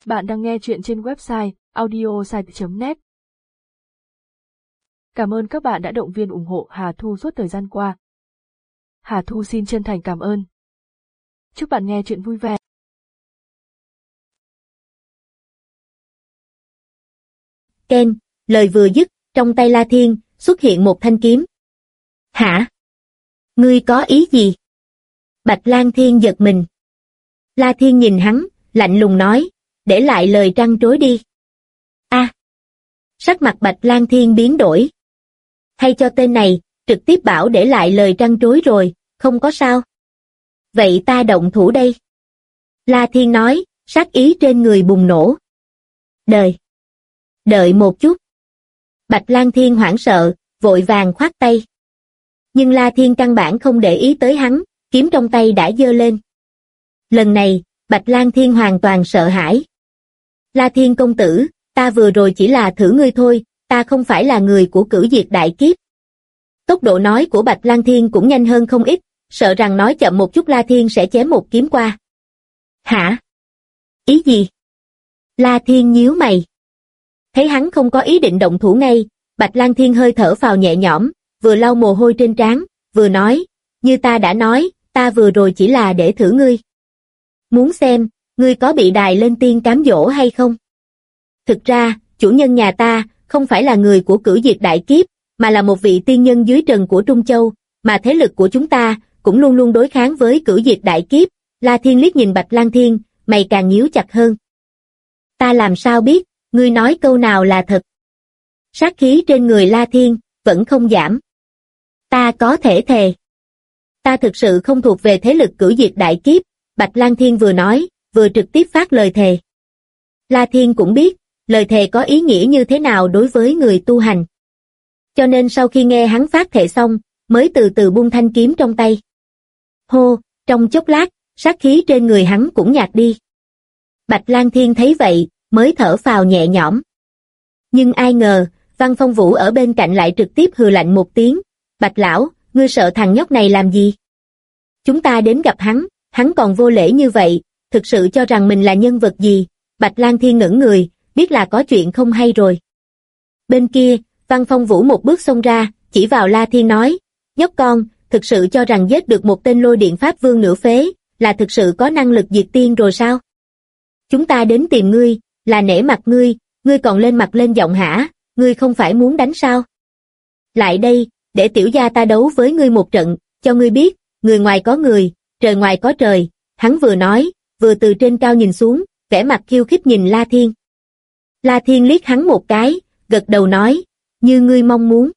Bạn đang nghe chuyện trên website audiosite.net. Cảm ơn các bạn đã động viên ủng hộ Hà Thu suốt thời gian qua. Hà Thu xin chân thành cảm ơn. Chúc bạn nghe chuyện vui vẻ. Ken, lời vừa dứt, trong tay La Thiên xuất hiện một thanh kiếm. Hả? Ngươi có ý gì? Bạch Lang Thiên giật mình. La Thiên nhìn hắn, lạnh lùng nói, để lại lời trăn trối đi. Sắc mặt Bạch Lang Thiên biến đổi. Hay cho tên này, trực tiếp bảo để lại lời trăn trối rồi, không có sao. Vậy ta động thủ đây. La Thiên nói, sát ý trên người bùng nổ. Đợi một chút. Bạch Lang Thiên hoảng sợ, vội vàng khoát tay. Nhưng La Thiên căn bản không để ý tới hắn, kiếm trong tay đã giơ lên. Lần này, Bạch Lang Thiên hoàn toàn sợ hãi. La Thiên công tử, ta vừa rồi chỉ là thử ngươi thôi, ta không phải là người của Cửu Diệt Đại Kiếp. Tốc độ nói của Bạch Lang Thiên cũng nhanh hơn không ít, sợ rằng nói chậm một chút La Thiên sẽ chém một kiếm qua. Hả? Ý gì? La Thiên nhíu mày. Thấy hắn không có ý định động thủ ngay, Bạch Lang Thiên hơi thở phào nhẹ nhõm, vừa lau mồ hôi trên trán, vừa nói, như ta đã nói, ta vừa rồi chỉ là để thử ngươi. Muốn xem, ngươi có bị đài lên tiên cám dỗ hay không? Thực ra, chủ nhân nhà ta, không phải là người của Cửu Diệt Đại Kiếp, mà là một vị tiên nhân dưới trần của Trung Châu, mà thế lực của chúng ta, cũng luôn luôn đối kháng với Cửu Diệt Đại Kiếp. La Thiên liếc nhìn Bạch Lang Thiên, mày càng nhíu chặt hơn. Ta làm sao biết, ngươi nói câu nào là thật? Sát khí trên người La Thiên, vẫn không giảm. Ta có thể thề. Ta thực sự không thuộc về thế lực Cửu Diệt Đại Kiếp, Bạch Lang Thiên vừa nói, vừa trực tiếp phát lời thề. La Thiên cũng biết, lời thề có ý nghĩa như thế nào đối với người tu hành. Cho nên sau khi nghe hắn phát thệ xong, mới từ từ buông thanh kiếm trong tay. Hô, trong chốc lát, sát khí trên người hắn cũng nhạt đi. Bạch Lang Thiên thấy vậy, mới thở phào nhẹ nhõm. Nhưng ai ngờ, Văn Phong Vũ ở bên cạnh lại trực tiếp hừ lạnh một tiếng. Bạch lão, ngươi sợ thằng nhóc này làm gì? Chúng ta đến gặp hắn còn vô lễ như vậy, thực sự cho rằng mình là nhân vật gì? Bạch Lang Thiên ngẩn người, biết là có chuyện không hay rồi. Bên kia, Văn Phong Vũ một bước xông ra, chỉ vào La Thiên nói, nhóc con, thực sự cho rằng giết được một tên Lôi Điện Pháp Vương nửa phế, là thực sự có năng lực diệt tiên rồi sao? Chúng ta đến tìm ngươi, là nể mặt ngươi còn lên mặt lên giọng hả, ngươi không phải muốn đánh sao? Lại đây, để tiểu gia ta đấu với ngươi một trận, cho ngươi biết, người ngoài có người, trời ngoài có trời. Hắn vừa nói, vừa từ trên cao nhìn xuống, vẻ mặt khiêu khích nhìn La Thiên. La Thiên liếc hắn một cái, gật đầu nói, như ngươi mong muốn.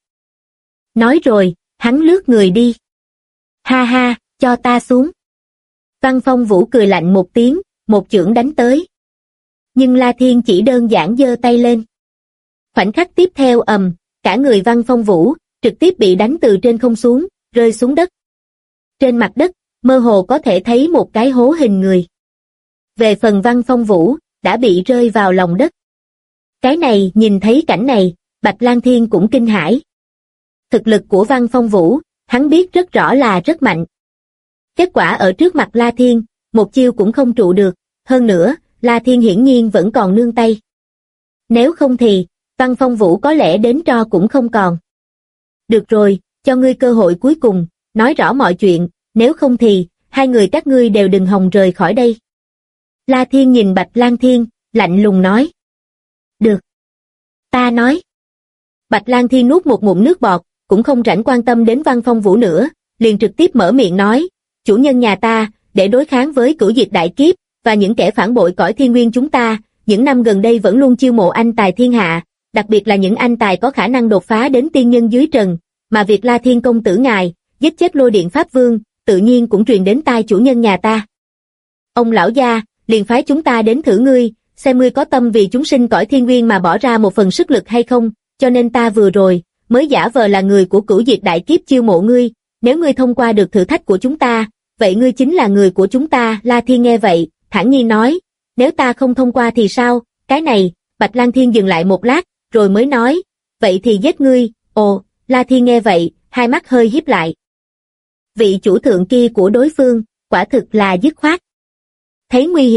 Nói rồi, hắn lướt người đi. Ha ha, cho ta xuống. Văn Phong Vũ cười lạnh một tiếng, một chưởng đánh tới. Nhưng La Thiên chỉ đơn giản giơ tay lên. Khoảnh khắc tiếp theo cả người Văn Phong Vũ, trực tiếp bị đánh từ trên không xuống, rơi xuống đất. Trên mặt đất, mơ hồ có thể thấy một cái hố hình người. Về phần Văn Phong Vũ, đã bị rơi vào lòng đất. Cái này, nhìn thấy cảnh này, Bạch Lang Thiên cũng kinh hãi. Thực lực của Văn Phong Vũ, hắn biết rất rõ là rất mạnh. Kết quả ở trước mặt La Thiên, một chiêu cũng không trụ được, hơn nữa, La Thiên hiển nhiên vẫn còn nương tay. Nếu không thì, Văn Phong Vũ có lẽ đến tro cũng không còn. Được rồi, cho ngươi cơ hội cuối cùng, nói rõ mọi chuyện, nếu không thì, hai người các ngươi đều đừng hòng rời khỏi đây. La Thiên nhìn Bạch Lang Thiên, lạnh lùng nói. Được. Ta nói. Bạch Lang Thiên nuốt một ngụm nước bọt, cũng không rảnh quan tâm đến Văn Phong Vũ nữa, liền trực tiếp mở miệng nói, chủ nhân nhà ta, để đối kháng với Cửu Diệt Đại Kiếp, và những kẻ phản bội cõi thiên nguyên chúng ta, những năm gần đây vẫn luôn chiêu mộ anh tài thiên hạ, đặc biệt là những anh tài có khả năng đột phá đến tiên nhân dưới trần, mà việc La Thiên công tử ngài, giết chết Lôi Điện Pháp Vương, tự nhiên cũng truyền đến tai chủ nhân nhà ta. Ông lão gia, liền phái chúng ta đến thử ngươi, xem ngươi có tâm vì chúng sinh cõi thiên nguyên mà bỏ ra một phần sức lực hay không, cho nên ta vừa rồi, mới giả vờ là người của Cửu Diệt Đại Kiếp chiêu mộ ngươi, nếu ngươi thông qua được thử thách của chúng ta, vậy ngươi chính là người của chúng ta. La Thiên nghe vậy, thản nhiên nói, nếu ta không thông qua thì sao, cái này, Bạch Lang Thiên dừng lại một lát, rồi mới nói, vậy thì giết ngươi. Ồ, La Thiên nghe vậy, hai mắt hơi híp lại. Vị chủ thượng kia của đối phương, quả thực là dứt khoát. Thấy nguy hiểm,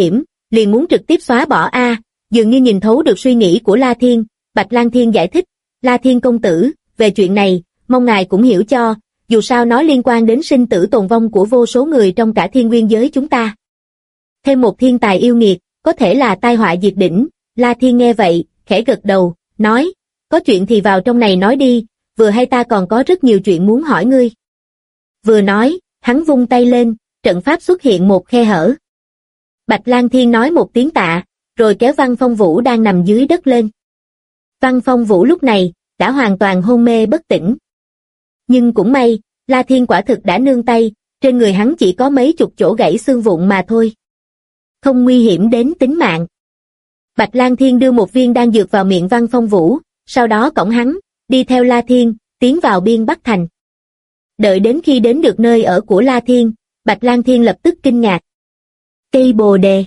liền muốn trực tiếp xóa bỏ dường như nhìn thấu được suy nghĩ của La Thiên, Bạch Lang Thiên giải thích, La Thiên công tử, về chuyện này, mong ngài cũng hiểu cho, dù sao nó liên quan đến sinh tử tồn vong của vô số người trong cả thiên nguyên giới chúng ta. Thêm một thiên tài yêu nghiệt, có thể là tai họa diệt đỉnh, La Thiên nghe vậy, khẽ gật đầu, nói, có chuyện thì vào trong này nói đi, vừa hay ta còn có rất nhiều chuyện muốn hỏi ngươi. Vừa nói, hắn vung tay lên, trận pháp xuất hiện một khe hở. Bạch Lang Thiên nói một tiếng tạ, rồi kéo Văn Phong Vũ đang nằm dưới đất lên. Văn Phong Vũ lúc này, đã hoàn toàn hôn mê bất tỉnh. Nhưng cũng may, La Thiên quả thực đã nương tay, trên người hắn chỉ có mấy chục chỗ gãy xương vụn mà thôi. Không nguy hiểm đến tính mạng. Bạch Lang Thiên đưa một viên đan dược vào miệng Văn Phong Vũ, sau đó cõng hắn, đi theo La Thiên, tiến vào biên Bắc Thành. Đợi đến khi đến được nơi ở của La Thiên, Bạch Lang Thiên lập tức kinh ngạc. Cây bồ đề.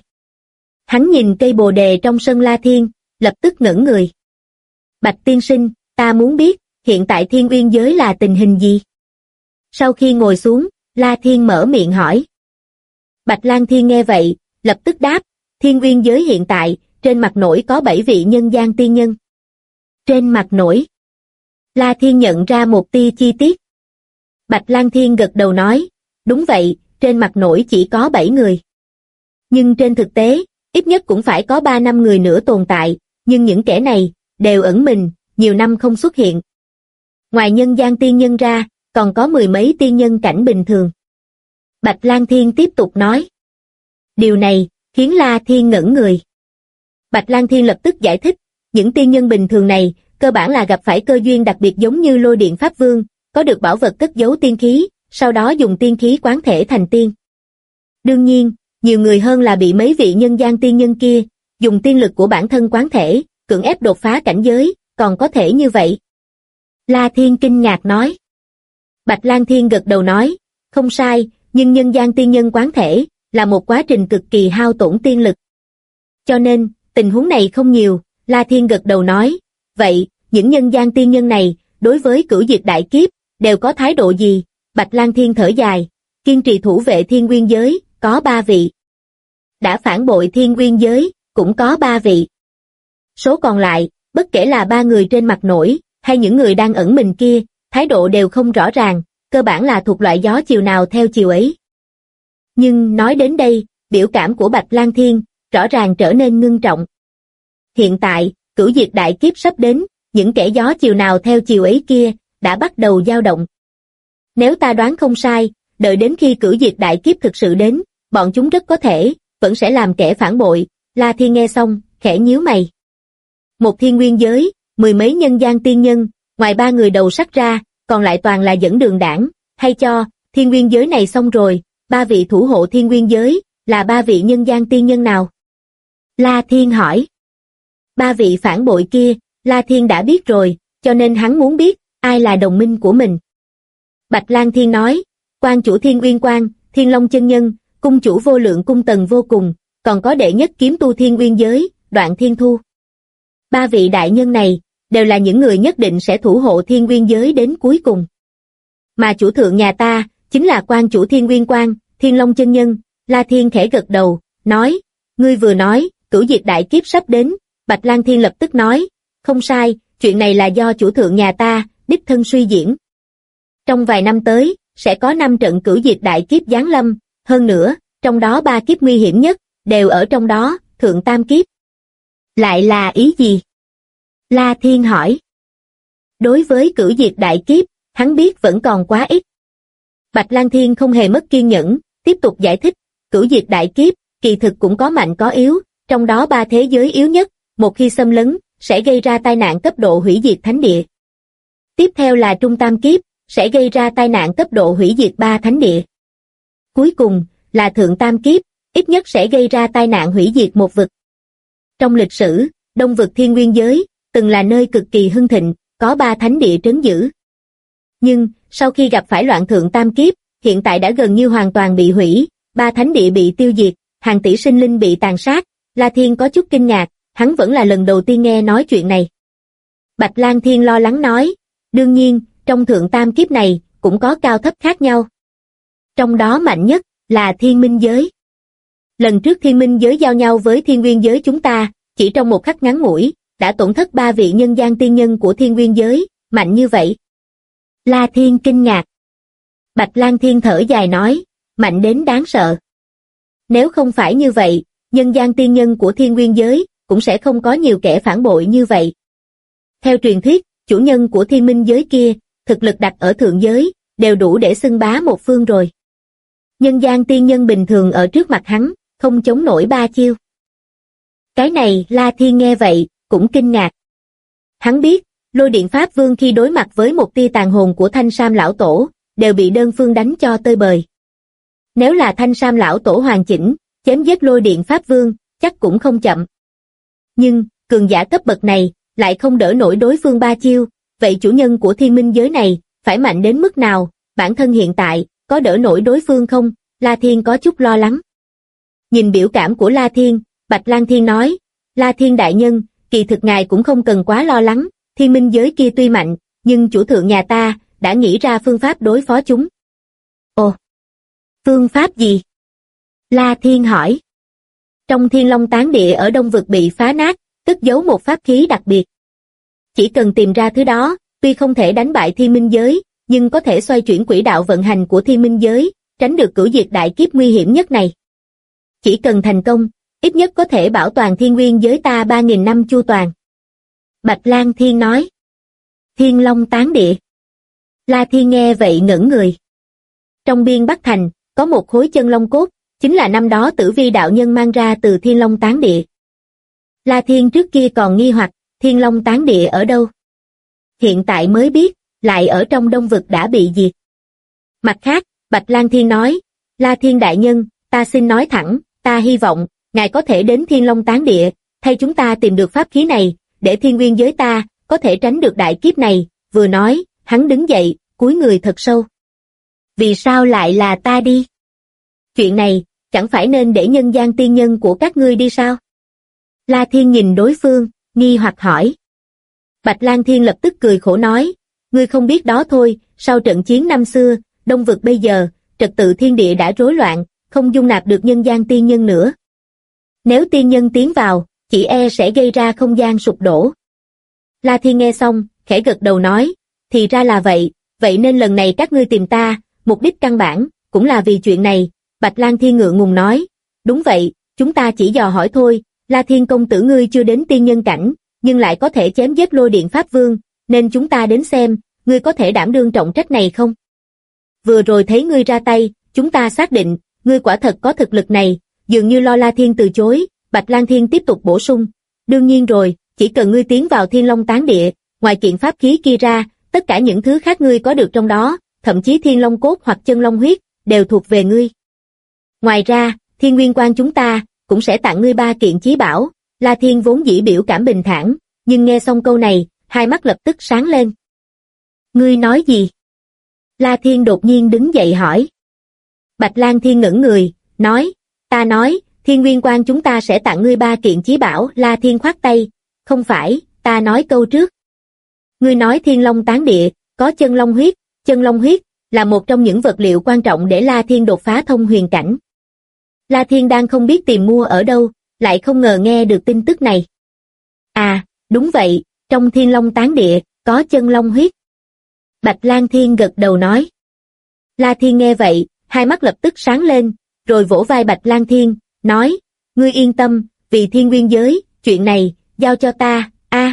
Hắn nhìn cây bồ đề trong sân La Thiên, lập tức ngẩn người. Bạch tiên sinh, ta muốn biết, hiện tại Thiên Uyên giới là tình hình gì? Sau khi ngồi xuống, La Thiên mở miệng hỏi. Bạch Lang Thiên nghe vậy, lập tức đáp, Thiên Uyên giới hiện tại, trên mặt nổi có 7 vị nhân gian tiên nhân. Trên mặt nổi. La Thiên nhận ra một tia chi tiết. Bạch Lang Thiên gật đầu nói, đúng vậy, trên mặt nổi chỉ có 7 người. Nhưng trên thực tế, ít nhất cũng phải có 3-5 người nữa tồn tại, nhưng những kẻ này, đều ẩn mình, nhiều năm không xuất hiện. Ngoài nhân gian tiên nhân ra, còn có 10 mấy tiên nhân cảnh bình thường. Bạch Lang Thiên tiếp tục nói. Điều này, khiến La Thiên ngẩn người. Bạch Lang Thiên lập tức giải thích, những tiên nhân bình thường này, cơ bản là gặp phải cơ duyên đặc biệt giống như Lôi Điện Pháp Vương, có được bảo vật cất giấu tiên khí, sau đó dùng tiên khí quán thể thành tiên. Đương nhiên, nhiều người hơn là bị mấy vị nhân gian tiên nhân kia, dùng tiên lực của bản thân quán thể, cưỡng ép đột phá cảnh giới, còn có thể như vậy. La Thiên kinh ngạc nói. Bạch Lang Thiên gật đầu nói, không sai, nhưng nhân gian tiên nhân quán thể, là một quá trình cực kỳ hao tổn tiên lực. Cho nên, tình huống này không nhiều, La Thiên gật đầu nói, vậy, những nhân gian tiên nhân này, đối với cửu diệt đại kiếp, đều có thái độ gì? Bạch Lang Thiên thở dài, kiên trì thủ vệ Thiên Nguyên giới, có 3 vị. Đã phản bội Thiên Nguyên giới, cũng có 3 vị. Số còn lại, bất kể là 3 người trên mặt nổi, hay những người đang ẩn mình kia, thái độ đều không rõ ràng, cơ bản là thuộc loại gió chiều nào theo chiều ấy. Nhưng nói đến đây, biểu cảm của Bạch Lang Thiên, rõ ràng trở nên ngưng trọng. Hiện tại, cửu diệt đại kiếp sắp đến, những kẻ gió chiều nào theo chiều ấy kia, đã bắt đầu dao động. Nếu ta đoán không sai, đợi đến khi cửu diệt đại kiếp thực sự đến, bọn chúng rất có thể, vẫn sẽ làm kẻ phản bội. La Thiên nghe xong, khẽ nhíu mày. Một thiên nguyên giới, 10 mấy nhân gian tiên nhân, ngoài 3 người đầu sắc ra, còn lại toàn là dẫn đường đảng, hay cho, thiên nguyên giới này xong rồi, 3 vị thủ hộ thiên nguyên giới, là 3 vị nhân gian tiên nhân nào? La Thiên hỏi. 3 vị phản bội kia, La Thiên đã biết rồi, cho nên hắn muốn biết, ai là đồng minh của mình. Bạch Lang Thiên nói, quan chủ Thiên Uyên Quang, Thiên Long chân nhân, cung chủ Vô Lượng cung Tần Vô Cùng, còn có đệ nhất kiếm tu Thiên Uyên giới, Đoạn Thiên Thu. 3 vị đại nhân này, đều là những người nhất định sẽ thủ hộ Thiên Uyên giới đến cuối cùng. Mà chủ thượng nhà ta, chính là quan chủ Thiên Uyên Quang, Thiên Long chân nhân. La Thiên khẽ gật đầu, nói, ngươi vừa nói, cửu diệt đại kiếp sắp đến. Bạch Lang Thiên lập tức nói, không sai, chuyện này là do chủ thượng nhà ta, đích thân suy diễn. Trong vài năm tới, sẽ có 5 trận cửu diệt đại kiếp giáng lâm, hơn nữa, trong đó 3 kiếp nguy hiểm nhất, đều ở trong đó, thượng tam kiếp. Lại là ý gì? La Thiên hỏi. Đối với cửu diệt đại kiếp, hắn biết vẫn còn quá ít. Bạch Lang Thiên không hề mất kiên nhẫn, tiếp tục giải thích, cửu diệt đại kiếp, kỳ thực cũng có mạnh có yếu, trong đó 3 thế giới yếu nhất, một khi xâm lấn, sẽ gây ra tai nạn cấp độ hủy diệt thánh địa. Tiếp theo là trung tam kiếp, sẽ gây ra tai nạn cấp độ hủy diệt 3 thánh địa. Cuối cùng, là thượng tam kiếp, ít nhất sẽ gây ra tai nạn hủy diệt một vực. Trong lịch sử, Đông vực Thiên Nguyên giới, từng là nơi cực kỳ hưng thịnh, có 3 thánh địa trấn giữ. Nhưng, sau khi gặp phải loạn thượng tam kiếp, hiện tại đã gần như hoàn toàn bị hủy, 3 thánh địa bị tiêu diệt, hàng tỷ sinh linh bị tàn sát. La Thiên có chút kinh ngạc, hắn vẫn là lần đầu tiên nghe nói chuyện này. Bạch Lang Thiên lo lắng nói, đương nhiên, trong thượng tam kiếp này, cũng có cao thấp khác nhau. Trong đó mạnh nhất, là Thiên Minh giới. Lần trước thiên minh giới giao nhau với thiên nguyên giới chúng ta, chỉ trong một khắc ngắn ngủi, đã tổn thất 3 vị nhân gian tiên nhân của thiên nguyên giới, mạnh như vậy. La Thiên kinh ngạc. Bạch Lang Thiên thở dài nói, mạnh đến đáng sợ. Nếu không phải như vậy, nhân gian tiên nhân của thiên nguyên giới, cũng sẽ không có nhiều kẻ phản bội như vậy. Theo truyền thuyết, chủ nhân của thiên minh giới kia, thực lực đặt ở thượng giới, đều đủ để xưng bá một phương rồi. Nhân gian tiên nhân bình thường ở trước mặt hắn, không chống nổi 3 chiêu. Cái này, La Thiên nghe vậy, cũng kinh ngạc. Hắn biết, Lôi Điện Pháp Vương khi đối mặt với một tia tàn hồn của Thanh Sam Lão Tổ, đều bị đơn phương đánh cho tơi bời. Nếu là Thanh Sam Lão Tổ hoàn chỉnh, chém giết Lôi Điện Pháp Vương, chắc cũng không chậm. Nhưng, cường giả cấp bậc này, lại không đỡ nổi đối phương 3 chiêu, vậy chủ nhân của thiên minh giới này, phải mạnh đến mức nào, bản thân hiện tại, có đỡ nổi đối phương không? La Thiên có chút lo lắng. Nhìn biểu cảm của La Thiên, Bạch Lang Thiên nói, La Thiên đại nhân, kỳ thực ngài cũng không cần quá lo lắng, thiên minh giới kia tuy mạnh, nhưng chủ thượng nhà ta, đã nghĩ ra phương pháp đối phó chúng. Ồ, phương pháp gì? La Thiên hỏi. Trong Thiên Long Tán Địa ở Đông Vực bị phá nát, cất giấu một pháp khí đặc biệt. Chỉ cần tìm ra thứ đó, tuy không thể đánh bại thiên minh giới, nhưng có thể xoay chuyển quỹ đạo vận hành của thiên minh giới, tránh được cửu diệt đại kiếp nguy hiểm nhất này. Chỉ cần thành công, ít nhất có thể bảo toàn thiên nguyên giới ta 3.000 năm chu toàn. Bạch Lang Thiên nói. Thiên Long Tán Địa. La Thiên nghe vậy ngẩn người. Trong biên Bắc Thành, có một khối chân long cốt, chính là năm đó Tử Vi đạo nhân mang ra từ Thiên Long Tán Địa. La Thiên trước kia còn nghi hoặc, Thiên Long Tán Địa ở đâu? Hiện tại mới biết, lại ở trong Đông Vực đã bị diệt. Mặt khác, Bạch Lang Thiên nói, La Thiên đại nhân, ta xin nói thẳng, ta hy vọng, ngài có thể đến Thiên Long Tán Địa, thay chúng ta tìm được pháp khí này, để thiên nguyên giới ta, có thể tránh được đại kiếp này. Vừa nói, hắn đứng dậy, cúi người thật sâu. Vì sao lại là ta đi? Chuyện này, chẳng phải nên để nhân gian tiên nhân của các ngươi đi sao? La Thiên nhìn đối phương, nghi hoặc hỏi. Bạch Lang Thiên lập tức cười khổ nói, ngươi không biết đó thôi, sau trận chiến năm xưa, Đông Vực bây giờ, trật tự thiên địa đã rối loạn, không dung nạp được nhân gian tiên nhân nữa. Nếu tiên nhân tiến vào, chỉ e sẽ gây ra không gian sụp đổ. La Thiên nghe xong, khẽ gật đầu nói, thì ra là vậy, vậy nên lần này các ngươi tìm ta, mục đích căn bản, cũng là vì chuyện này. Bạch Lang Thiên ngượng ngùng nói, đúng vậy, chúng ta chỉ dò hỏi thôi, La Thiên công tử ngươi chưa đến tiên nhân cảnh, nhưng lại có thể chém giết Lôi Điện Pháp Vương, nên chúng ta đến xem, ngươi có thể đảm đương trọng trách này không? Vừa rồi thấy ngươi ra tay, chúng ta xác định, ngươi quả thật có thực lực này, dường như lo La Thiên từ chối. Bạch Lang Thiên tiếp tục bổ sung, đương nhiên rồi, chỉ cần ngươi tiến vào Thiên Long Tán Địa, ngoài kiện pháp khí kia ra, tất cả những thứ khác ngươi có được trong đó, thậm chí Thiên Long cốt hoặc chân long huyết, đều thuộc về ngươi. Ngoài ra, Thiên Nguyên Quan chúng ta, cũng sẽ tặng ngươi 3 kiện chí bảo. La Thiên vốn dĩ biểu cảm bình thản, nhưng nghe xong câu này, hai mắt lập tức sáng lên. Ngươi nói gì? La Thiên đột nhiên đứng dậy hỏi. Bạch Lang Thiên ngẩn người, nói, ta nói, Thiên Nguyên Quan chúng ta sẽ tặng ngươi 3 kiện chí bảo. La Thiên khoát tay, không phải, ta nói câu trước. Ngươi nói Thiên Long Tán Địa, có chân long huyết, là một trong những vật liệu quan trọng để La Thiên đột phá thông huyền cảnh. La Thiên đang không biết tìm mua ở đâu, lại không ngờ nghe được tin tức này. À, đúng vậy, trong Thiên Long Tán Địa, có chân long huyết. Bạch Lang Thiên gật đầu nói. La Thiên nghe vậy, hai mắt lập tức sáng lên, rồi vỗ vai Bạch Lang Thiên, nói, ngươi yên tâm, vì thiên nguyên giới, chuyện này, giao cho ta,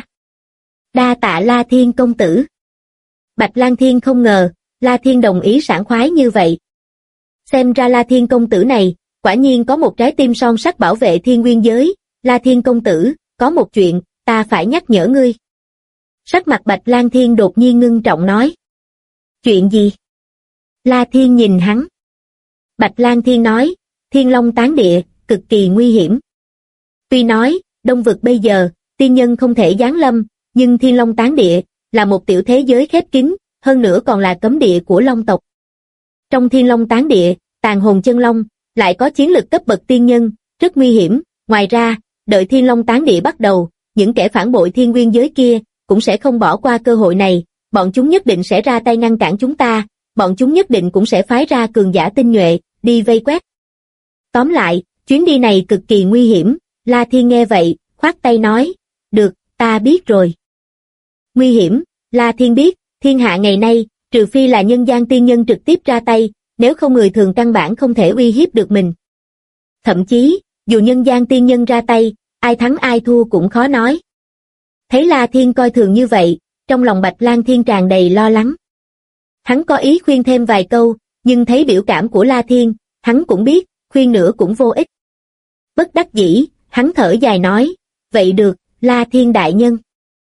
đa tạ La Thiên công tử. Bạch Lang Thiên không ngờ, La Thiên đồng ý sảng khoái như vậy. Xem ra La Thiên công tử này, quả nhiên có một trái tim son sắt bảo vệ thiên nguyên giới. La Thiên công tử, có một chuyện, ta phải nhắc nhở ngươi. Sắc mặt Bạch Lang Thiên đột nhiên ngưng trọng nói. Chuyện gì? La Thiên nhìn hắn. Bạch Lang Thiên nói, Thiên Long Tán Địa, cực kỳ nguy hiểm. Tuy nói, Đông Vực bây giờ, tiên nhân không thể giáng lâm, nhưng Thiên Long Tán Địa, là một tiểu thế giới khép kín, hơn nữa còn là cấm địa của Long tộc. Trong Thiên Long Tán Địa, tàn hồn chân long, lại có chiến lực cấp bậc tiên nhân, rất nguy hiểm. Ngoài ra, đợi Thiên Long Tán Địa bắt đầu, những kẻ phản bội thiên nguyên giới kia, cũng sẽ không bỏ qua cơ hội này, bọn chúng nhất định sẽ ra tay ngăn cản chúng ta, bọn chúng nhất định cũng sẽ phái ra cường giả tinh nhuệ, đi vây quét. Tóm lại, chuyến đi này cực kỳ nguy hiểm. La Thiên nghe vậy, khoát tay nói, được, ta biết rồi. Nguy hiểm, La Thiên biết, thiên hạ ngày nay, trừ phi là nhân gian tiên nhân trực tiếp ra tay, nếu không người thường căn bản không thể uy hiếp được mình. Thậm chí, dù nhân gian tiên nhân ra tay, ai thắng ai thua cũng khó nói. Thấy La Thiên coi thường như vậy, trong lòng Bạch Lang Thiên tràn đầy lo lắng. Hắn có ý khuyên thêm vài câu, nhưng thấy biểu cảm của La Thiên, hắn cũng biết, khuyên nữa cũng vô ích. Bất đắc dĩ, hắn thở dài nói, vậy được, La Thiên đại nhân.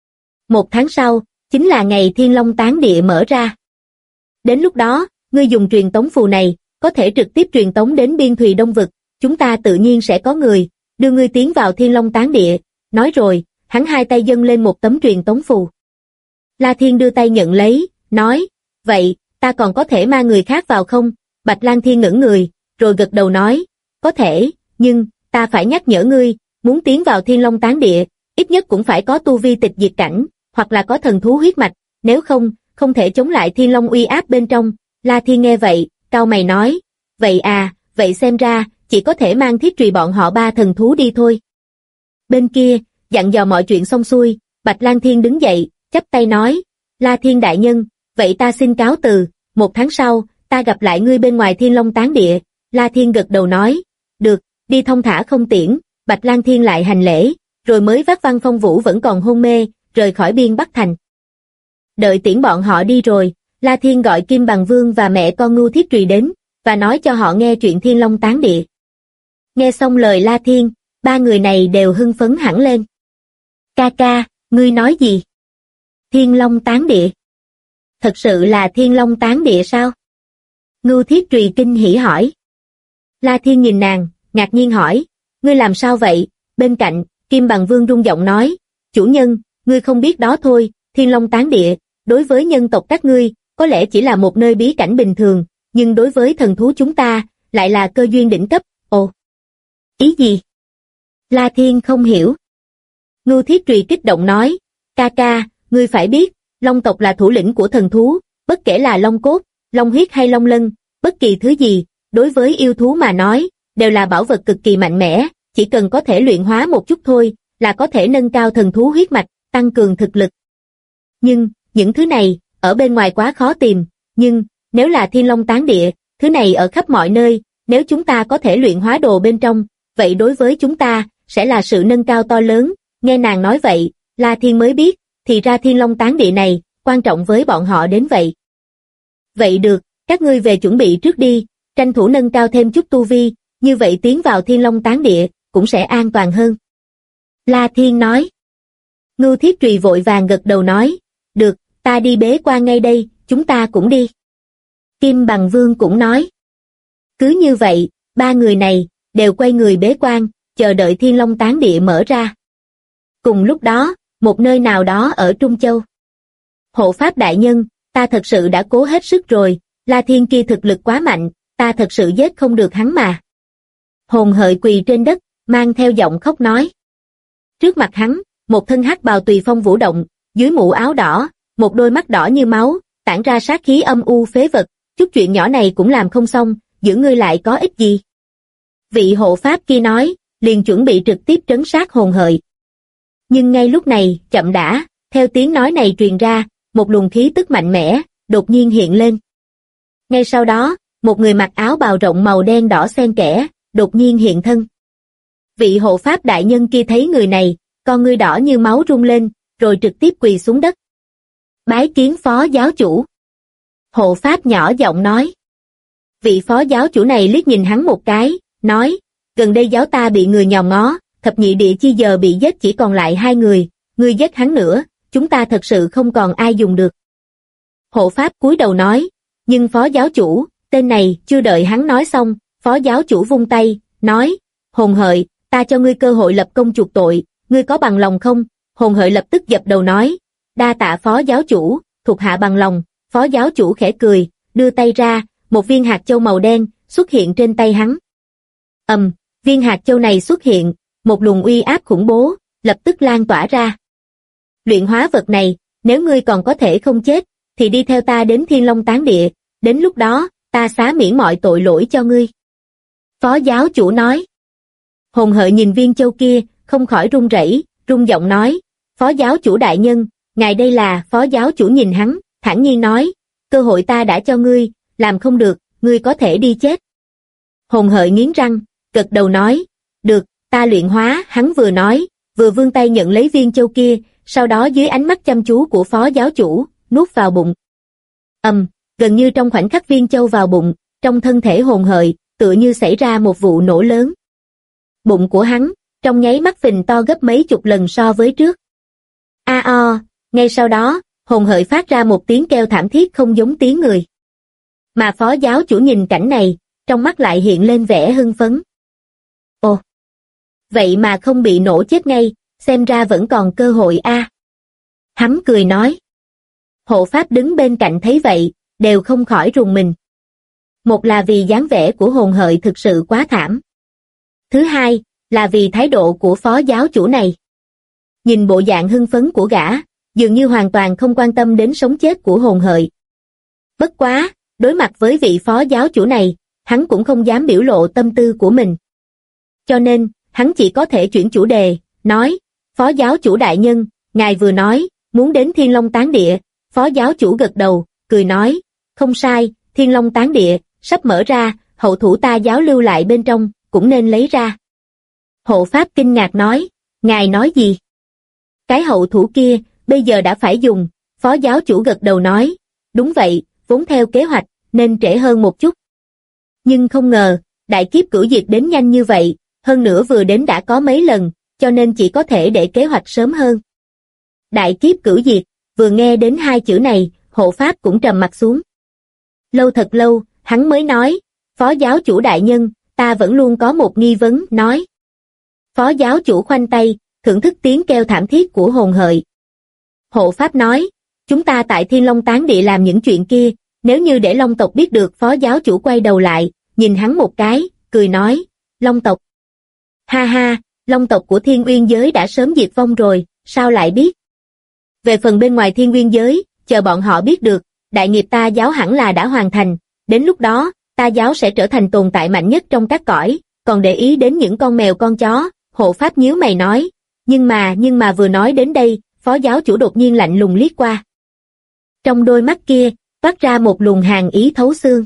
1 tháng sau, chính là ngày Thiên Long Tán Địa mở ra. Đến lúc đó, ngươi dùng truyền tống phù này, có thể trực tiếp truyền tống đến biên thùy Đông Vực, chúng ta tự nhiên sẽ có người, đưa ngươi tiến vào Thiên Long Tán Địa. Nói rồi, hắn hai tay dâng lên một tấm truyền tống phù. La Thiên đưa tay nhận lấy, nói, vậy, ta còn có thể mang người khác vào không? Bạch Lang Thiên ngẩng người, rồi gật đầu nói, có thể, nhưng, ta phải nhắc nhở ngươi, muốn tiến vào Thiên Long Tán Địa, ít nhất cũng phải có tu vi tịch diệt cảnh, hoặc là có thần thú huyết mạch, nếu không, không thể chống lại Thiên Long uy áp bên trong. La Thiên nghe vậy, cau mày nói, vậy à, vậy xem ra, chỉ có thể mang thiết trùy bọn họ 3 thần thú đi thôi. Bên kia, dặn dò mọi chuyện xong xuôi, Bạch Lang Thiên đứng dậy, chắp tay nói, La Thiên đại nhân, vậy ta xin cáo từ, 1 tháng sau, ta gặp lại ngươi bên ngoài Thiên Long Tán Địa. La Thiên gật đầu nói, được, đi thong thả không tiễn. Bạch Lang Thiên lại hành lễ, rồi mới vác Văn Phong Vũ vẫn còn hôn mê, rời khỏi biên Bắc Thành. Đợi tiễn bọn họ đi rồi, La Thiên gọi Kim Bằng Vương và mẹ con Ngưu Thiết Trùy đến, và nói cho họ nghe chuyện Thiên Long Tán Địa. Nghe xong lời La Thiên, 3 người này đều hưng phấn hẳn lên. Ca ca, ngươi nói gì? Thiên Long Tán Địa? Thật sự là Thiên Long Tán Địa sao? Ngưu Thiết Trùy kinh hỉ hỏi. La Thiên nhìn nàng, ngạc nhiên hỏi, ngươi làm sao vậy? Bên cạnh, Kim Bằng Vương rung giọng nói, chủ nhân, ngươi không biết đó thôi, Thiên Long Tán Địa, đối với nhân tộc các ngươi, có lẽ chỉ là một nơi bí cảnh bình thường, nhưng đối với thần thú chúng ta, lại là cơ duyên đỉnh cấp. Ồ, ý gì? La Thiên không hiểu. Ngưu Thiết Trùy kích động nói, ca ca, ngươi phải biết, Long tộc là thủ lĩnh của thần thú, bất kể là Long cốt, Long huyết hay Long lân, bất kỳ thứ gì, đối với yêu thú mà nói, đều là bảo vật cực kỳ mạnh mẽ, chỉ cần có thể luyện hóa một chút thôi, là có thể nâng cao thần thú huyết mạch, tăng cường thực lực. Nhưng, những thứ này, ở bên ngoài quá khó tìm, nhưng, nếu là Thiên Long Tán Địa, thứ này ở khắp mọi nơi, nếu chúng ta có thể luyện hóa đồ bên trong, vậy đối với chúng ta, sẽ là sự nâng cao to lớn. Nghe nàng nói vậy, La Thiên mới biết, thì ra Thiên Long Tán Địa này, quan trọng với bọn họ đến vậy. Vậy được, các ngươi về chuẩn bị trước đi, tranh thủ nâng cao thêm chút tu vi, như vậy tiến vào Thiên Long Tán Địa, cũng sẽ an toàn hơn. La Thiên nói. Ngưu Thiết Trùy vội vàng gật đầu nói, được, ta đi bế quan ngay đây, chúng ta cũng đi. Kim Bằng Vương cũng nói. Cứ như vậy, 3 người này, đều quay người bế quan, chờ đợi Thiên Long Tán Địa mở ra. Cùng lúc đó, một nơi nào đó ở Trung Châu. Hộ Pháp đại nhân, ta thật sự đã cố hết sức rồi, La Thiên kia thực lực quá mạnh, ta thật sự giết không được hắn mà. Hồn Hợi quỳ trên đất, mang theo giọng khóc nói. Trước mặt hắn, một thân hắc bào tùy phong vũ động, dưới mũ áo đỏ, một đôi mắt đỏ như máu, tản ra sát khí âm u phế vật, chút chuyện nhỏ này cũng làm không xong, giữ ngươi lại có ích gì? Vị hộ pháp kia nói, liền chuẩn bị trực tiếp trấn sát Hồn Hợi. Nhưng ngay lúc này, chậm đã, theo tiếng nói này truyền ra, một luồng khí tức mạnh mẽ, đột nhiên hiện lên. Ngay sau đó, một người mặc áo bào rộng màu đen đỏ xen kẽ, đột nhiên hiện thân. Vị hộ pháp đại nhân kia thấy người này, con ngươi đỏ như máu rung lên, rồi trực tiếp quỳ xuống đất. Bái kiến phó giáo chủ. Hộ pháp nhỏ giọng nói. Vị phó giáo chủ này liếc nhìn hắn một cái, nói, gần đây giáo ta bị người nhòm ngó, thập nhị địa chi giờ bị giết chỉ còn lại 2 người, ngươi giết hắn nữa, chúng ta thật sự không còn ai dùng được. Hộ pháp cúi đầu nói, nhưng phó giáo chủ, tên này, chưa đợi hắn nói xong, phó giáo chủ vung tay, nói, Hồn Hợi, ta cho ngươi cơ hội lập công chuộc tội, ngươi có bằng lòng không? Hồn Hợi lập tức dập đầu nói, đa tạ phó giáo chủ, thuộc hạ bằng lòng. Phó giáo chủ khẽ cười, đưa tay ra, một viên hạt châu màu đen xuất hiện trên tay hắn. Viên hạt châu này xuất hiện, một luồng uy áp khủng bố, lập tức lan tỏa ra. Luyện hóa vật này, nếu ngươi còn có thể không chết, thì đi theo ta đến Thiên Long Tán Địa, đến lúc đó, ta xá miễn mọi tội lỗi cho ngươi. Phó giáo chủ nói. Hồn Hợi nhìn viên châu kia, không khỏi run rẩy, run giọng nói, phó giáo chủ đại nhân, ngài đây là. Phó giáo chủ nhìn hắn, thản nhiên nói, cơ hội ta đã cho ngươi, làm không được, ngươi có thể đi chết. Hồn Hợi nghiến răng, gật đầu nói, được, ta luyện hóa. Hắn vừa nói, vừa vươn tay nhận lấy viên châu kia, sau đó dưới ánh mắt chăm chú của phó giáo chủ, nuốt vào bụng. Gần như trong khoảnh khắc viên châu vào bụng, trong thân thể Hồn Hợi, tựa như xảy ra một vụ nổ lớn. Bụng của hắn, trong nháy mắt phình to gấp mấy chục lần so với trước. Ngay sau đó, Hồn Hợi phát ra một tiếng kêu thảm thiết không giống tiếng người. Mà phó giáo chủ nhìn cảnh này, trong mắt lại hiện lên vẻ hưng phấn. Ồ! Vậy mà không bị nổ chết ngay, xem ra vẫn còn cơ hội a. Hắn cười nói. Hộ pháp đứng bên cạnh thấy vậy, đều không khỏi rùng mình. Một là vì dáng vẻ của Hồn Hợi thực sự quá thảm. Thứ hai, là vì thái độ của phó giáo chủ này. Nhìn bộ dạng hưng phấn của gã, dường như hoàn toàn không quan tâm đến sống chết của Hồn Hợi. Bất quá, đối mặt với vị phó giáo chủ này, hắn cũng không dám biểu lộ tâm tư của mình. Cho nên, hắn chỉ có thể chuyển chủ đề, nói, phó giáo chủ đại nhân, ngài vừa nói, muốn đến Thiên Long Tán Địa. Phó giáo chủ gật đầu, cười nói, không sai, Thiên Long Tán Địa, sắp mở ra, hậu thủ ta giáo lưu lại bên trong, cũng nên lấy ra. Hộ pháp kinh ngạc nói, ngài nói gì? Cái hậu thủ kia, bây giờ đã phải dùng. Phó giáo chủ gật đầu nói, đúng vậy, vốn theo kế hoạch, nên trễ hơn một chút. Nhưng không ngờ, đại kiếp cửu diệt đến nhanh như vậy, hơn nữa vừa đến đã có mấy lần, cho nên chỉ có thể để kế hoạch sớm hơn. Đại kiếp cửu diệt, vừa nghe đến hai chữ này, hộ pháp cũng trầm mặt xuống. Lâu thật lâu, hắn mới nói, phó giáo chủ đại nhân, ta vẫn luôn có một nghi vấn, nói. Phó giáo chủ khoanh tay, thưởng thức tiếng kêu thảm thiết của Hồn Hợi. Hộ pháp nói, chúng ta tại Thiên Long Tán Địa làm những chuyện kia, nếu như để Long tộc biết được. Phó giáo chủ quay đầu lại, nhìn hắn một cái, cười nói, Long tộc. Ha ha, Long tộc của Thiên Uyên giới đã sớm diệt vong rồi, sao lại biết? Về phần bên ngoài Thiên Uyên giới, chờ bọn họ biết được, đại nghiệp ta giáo hẳn là đã hoàn thành, đến lúc đó, ta giáo sẽ trở thành tồn tại mạnh nhất trong các cõi, còn để ý đến những con mèo con chó. Hộ pháp nhíu mày nói, nhưng mà vừa nói đến đây, phó giáo chủ đột nhiên lạnh lùng liếc qua. Trong đôi mắt kia, toát ra một luồng hàn ý thấu xương.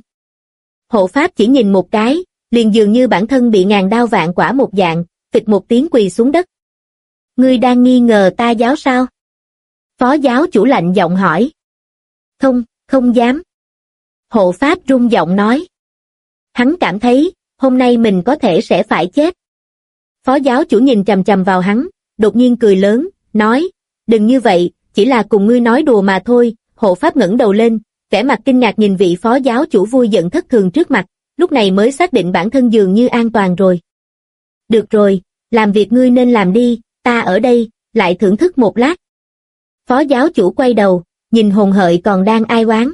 Hộ pháp chỉ nhìn một cái, liền dường như bản thân bị ngàn đao vạn quả một dạng, phịch một tiếng quỳ xuống đất. Ngươi đang nghi ngờ ta giáo sao? Phó giáo chủ lạnh giọng hỏi. Không dám. Hộ pháp run giọng nói. Hắn cảm thấy, hôm nay mình có thể sẽ phải chết. Phó giáo chủ nhìn chằm chằm vào hắn, đột nhiên cười lớn, nói, đừng như vậy, chỉ là cùng ngươi nói đùa mà thôi. Hộ pháp ngẩng đầu lên, vẻ mặt kinh ngạc nhìn vị phó giáo chủ vui giận thất thường trước mặt, lúc này mới xác định bản thân dường như an toàn rồi. Được rồi, làm việc ngươi nên làm đi, ta ở đây, lại thưởng thức một lát. Phó giáo chủ quay đầu, nhìn Hồn Hợi còn đang ai oán.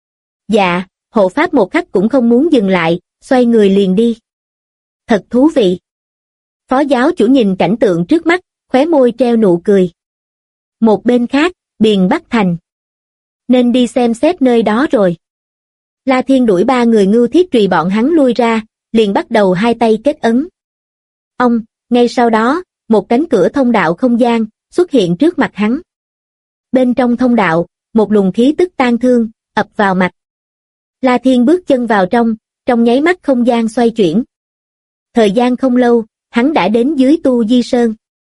Dạ, hộ pháp một khắc cũng không muốn dừng lại, xoay người liền đi. Thật thú vị. Phó giáo chủ nhìn cảnh tượng trước mắt, khóe môi treo nụ cười. Một bên khác, Biền Bắc Thành. Nên đi xem xét nơi đó rồi. La Thiên đuổi ba người Ngưu Thiết Trùy bọn hắn lui ra, liền bắt đầu hai tay kết ấn. Ngay sau đó, một cánh cửa thông đạo không gian xuất hiện trước mặt hắn. Bên trong thông đạo, một luồng khí tức tan thương ập vào mặt. La Thiên bước chân vào trong nháy mắt không gian xoay chuyển. Thời gian không lâu, hắn đã đến dưới Tu Di Sơn.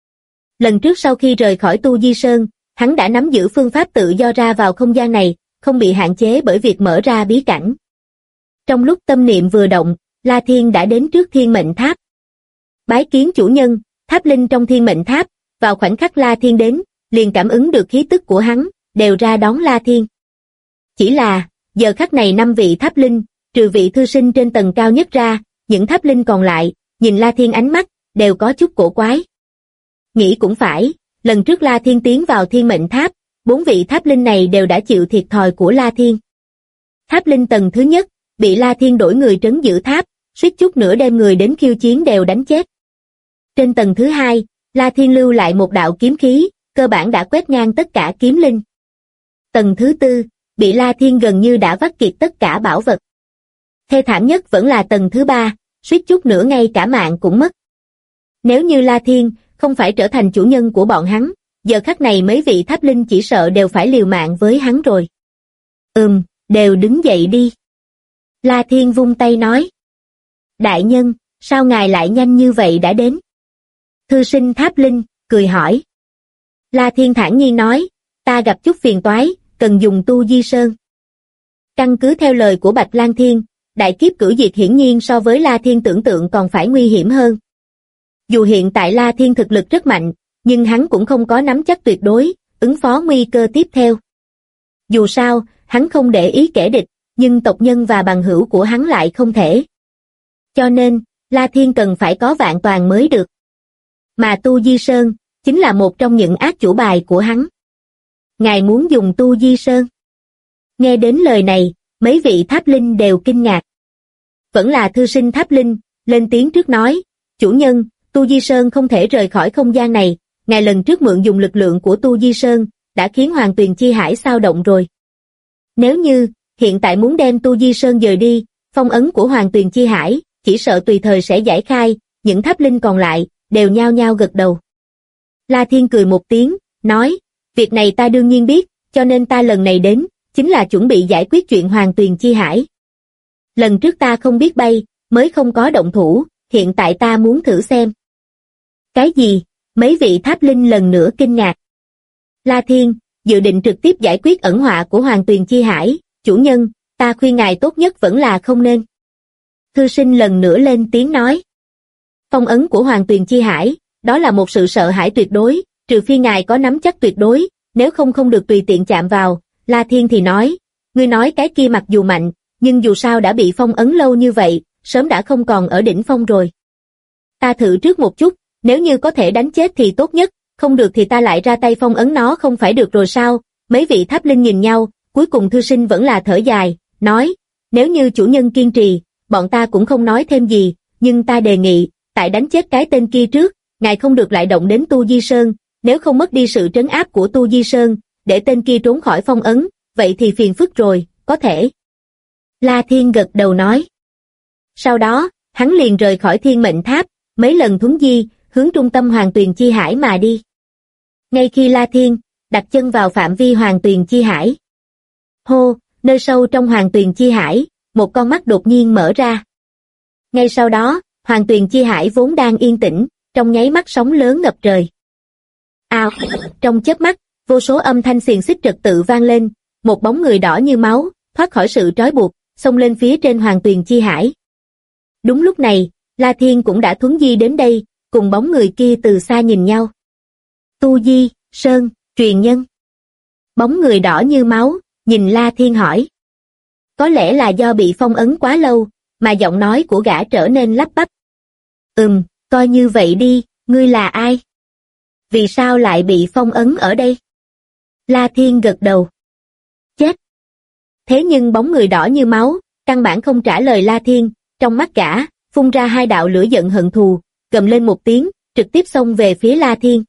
Lần trước sau khi rời khỏi Tu Di Sơn, hắn đã nắm giữ phương pháp tự do ra vào không gian này, không bị hạn chế bởi việc mở ra bí cảnh. Trong lúc tâm niệm vừa động, La Thiên đã đến trước Thiên Mệnh Tháp. Bái kiến chủ nhân. Tháp linh trong Thiên Mệnh Tháp, vào khoảnh khắc La Thiên đến, liền cảm ứng được khí tức của hắn, đều ra đón La Thiên. Chỉ là, giờ khắc này 5 vị tháp linh, trừ vị thư sinh trên tầng cao nhất ra, những tháp linh còn lại, nhìn La Thiên ánh mắt, đều có chút cổ quái. Nghĩ cũng phải, lần trước La Thiên tiến vào Thiên Mệnh Tháp, 4 vị tháp linh này đều đã chịu thiệt thòi của La Thiên. Tháp linh tầng thứ nhất, bị La Thiên đổi người trấn giữ tháp, suýt chút nữa đem người đến khiêu chiến đều đánh chết. Trên tầng thứ hai, La Thiên lưu lại một đạo kiếm khí, cơ bản đã quét ngang tất cả kiếm linh. Tầng thứ tư, bị La Thiên gần như đã vắt kiệt tất cả bảo vật. Thê thảm nhất vẫn là tầng thứ ba, suýt chút nữa ngay cả mạng cũng mất. Nếu như La Thiên không phải trở thành chủ nhân của bọn hắn, giờ khắc này mấy vị tháp linh chỉ sợ đều phải liều mạng với hắn rồi. Đều đứng dậy đi. La Thiên vung tay nói. Đại nhân, sao ngài lại nhanh như vậy đã đến? Thư sinh tháp linh, cười hỏi. La Thiên thản nhiên nói, ta gặp chút phiền toái, cần dùng tu di sơn. Căn cứ theo lời của Bạch Lang Thiên, đại kiếp cửu diệt hiển nhiên so với La Thiên tưởng tượng còn phải nguy hiểm hơn. Dù hiện tại La Thiên thực lực rất mạnh, nhưng hắn cũng không có nắm chắc tuyệt đối, ứng phó nguy cơ tiếp theo. Dù sao, hắn không để ý kẻ địch, nhưng tộc nhân và bằng hữu của hắn lại không thể. Cho nên, La Thiên cần phải có vạn toàn mới được. Mà Tu Di Sơn, chính là một trong những át chủ bài của hắn. Ngài muốn dùng Tu Di Sơn? Nghe đến lời này, mấy vị tháp linh đều kinh ngạc. Vẫn là thư sinh tháp linh, lên tiếng trước nói, chủ nhân, Tu Di Sơn không thể rời khỏi không gian này, ngài lần trước mượn dùng lực lượng của Tu Di Sơn, đã khiến Hoàng Tuyền Chi Hải xao động rồi. Nếu như, hiện tại muốn đem Tu Di Sơn dời đi, phong ấn của Hoàng Tuyền Chi Hải, chỉ sợ tùy thời sẽ giải khai, những tháp linh còn lại, đều nhao nhao gật đầu. La Thiên cười một tiếng, nói, việc này ta đương nhiên biết, cho nên ta lần này đến, chính là chuẩn bị giải quyết chuyện Hoàng Tuyền Chi Hải. Lần trước ta không biết bay, mới không có động thủ, hiện tại ta muốn thử xem. Cái gì? Mấy vị tháp linh lần nữa kinh ngạc. La Thiên, dự định trực tiếp giải quyết ẩn họa của Hoàng Tuyền Chi Hải, chủ nhân, ta khuyên ngài tốt nhất vẫn là không nên. Thư sinh lần nữa lên tiếng nói. Phong ấn của Hoàng Tuyền Chi Hải, đó là một sự sợ hãi tuyệt đối, trừ phi ngài có nắm chắc tuyệt đối, nếu không được tùy tiện chạm vào. La Thiên thì nói, ngươi nói cái kia mặc dù mạnh, nhưng dù sao đã bị phong ấn lâu như vậy, sớm đã không còn ở đỉnh phong rồi. Ta thử trước một chút, nếu như có thể đánh chết thì tốt nhất, không được thì ta lại ra tay phong ấn nó không phải được rồi sao? Mấy vị tháp linh nhìn nhau, cuối cùng thư sinh vẫn là thở dài, nói, nếu như chủ nhân kiên trì, bọn ta cũng không nói thêm gì, nhưng ta đề nghị, tại đánh chết cái tên kia trước, ngài không được lại động đến Tu Di Sơn, nếu không mất đi sự trấn áp của Tu Di Sơn, để tên kia trốn khỏi phong ấn, vậy thì phiền phức rồi, có thể. La Thiên gật đầu nói. Sau đó, hắn liền rời khỏi Thiên Mệnh Tháp, mấy lần thuấn di, hướng trung tâm Hoàng Tuyền Chi Hải mà đi. Ngay khi La Thiên đặt chân vào phạm vi Hoàng Tuyền Chi Hải. Hô, nơi sâu trong Hoàng Tuyền Chi Hải, một con mắt đột nhiên mở ra. Ngay sau đó, Hoàng Tuyền Chi Hải vốn đang yên tĩnh, trong nháy mắt sóng lớn ngập trời. Ào, trong chớp mắt, vô số âm thanh xiềng xích trật tự vang lên, một bóng người đỏ như máu, thoát khỏi sự trói buộc, xông lên phía trên Hoàng Tuyền Chi Hải. Đúng lúc này, La Thiên cũng đã thuấn di đến đây, cùng bóng người kia từ xa nhìn nhau. Tu Di Sơn, truyền nhân. Bóng người đỏ như máu, nhìn La Thiên hỏi. Có lẽ là do bị phong ấn quá lâu, mà giọng nói của gã trở nên lắp bắp. Coi như vậy đi, ngươi là ai? Vì sao lại bị phong ấn ở đây? La Thiên gật đầu. Chết! Thế nhưng bóng người đỏ như máu, căn bản không trả lời La Thiên, trong mắt gã, phun ra hai đạo lửa giận hận thù, gầm lên một tiếng, trực tiếp xông về phía La Thiên.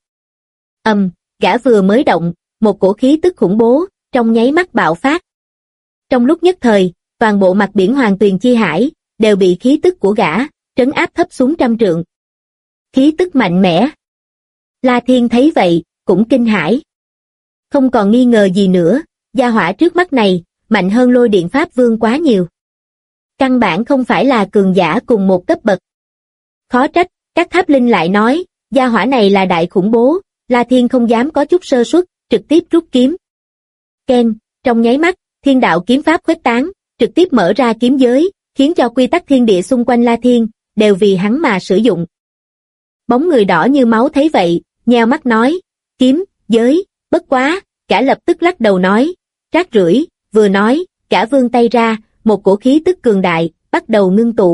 Gã vừa mới động, một cổ khí tức khủng bố, trong nháy mắt bạo phát. Trong lúc nhất thời, toàn bộ mặt biển Hoàng Tuyền Chi Hải, đều bị khí tức của gã, trấn áp thấp xuống trăm trượng. Khí tức mạnh mẽ. La Thiên thấy vậy, cũng kinh hãi. Không còn nghi ngờ gì nữa, gia hỏa trước mắt này, mạnh hơn Lôi Điện Pháp Vương quá nhiều. Căn bản không phải là cường giả cùng một cấp bậc. Khó trách, các tháp linh lại nói, gia hỏa này là đại khủng bố, La Thiên không dám có chút sơ suất, trực tiếp rút kiếm. Ken, trong nháy mắt, thiên đạo kiếm pháp khuếch tán, trực tiếp mở ra kiếm giới, khiến cho quy tắc thiên địa xung quanh La Thiên, đều vì hắn mà sử dụng. Bóng người đỏ như máu thấy vậy, nheo mắt nói, kiếm, giới, bất quá, cả lập tức lắc đầu nói, rác rưởi, vừa nói, cả vươn tay ra, một cổ khí tức cường đại, bắt đầu ngưng tụ.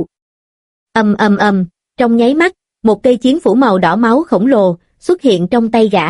Trong nháy mắt, một cây chiến phủ màu đỏ máu khổng lồ, xuất hiện trong tay gã.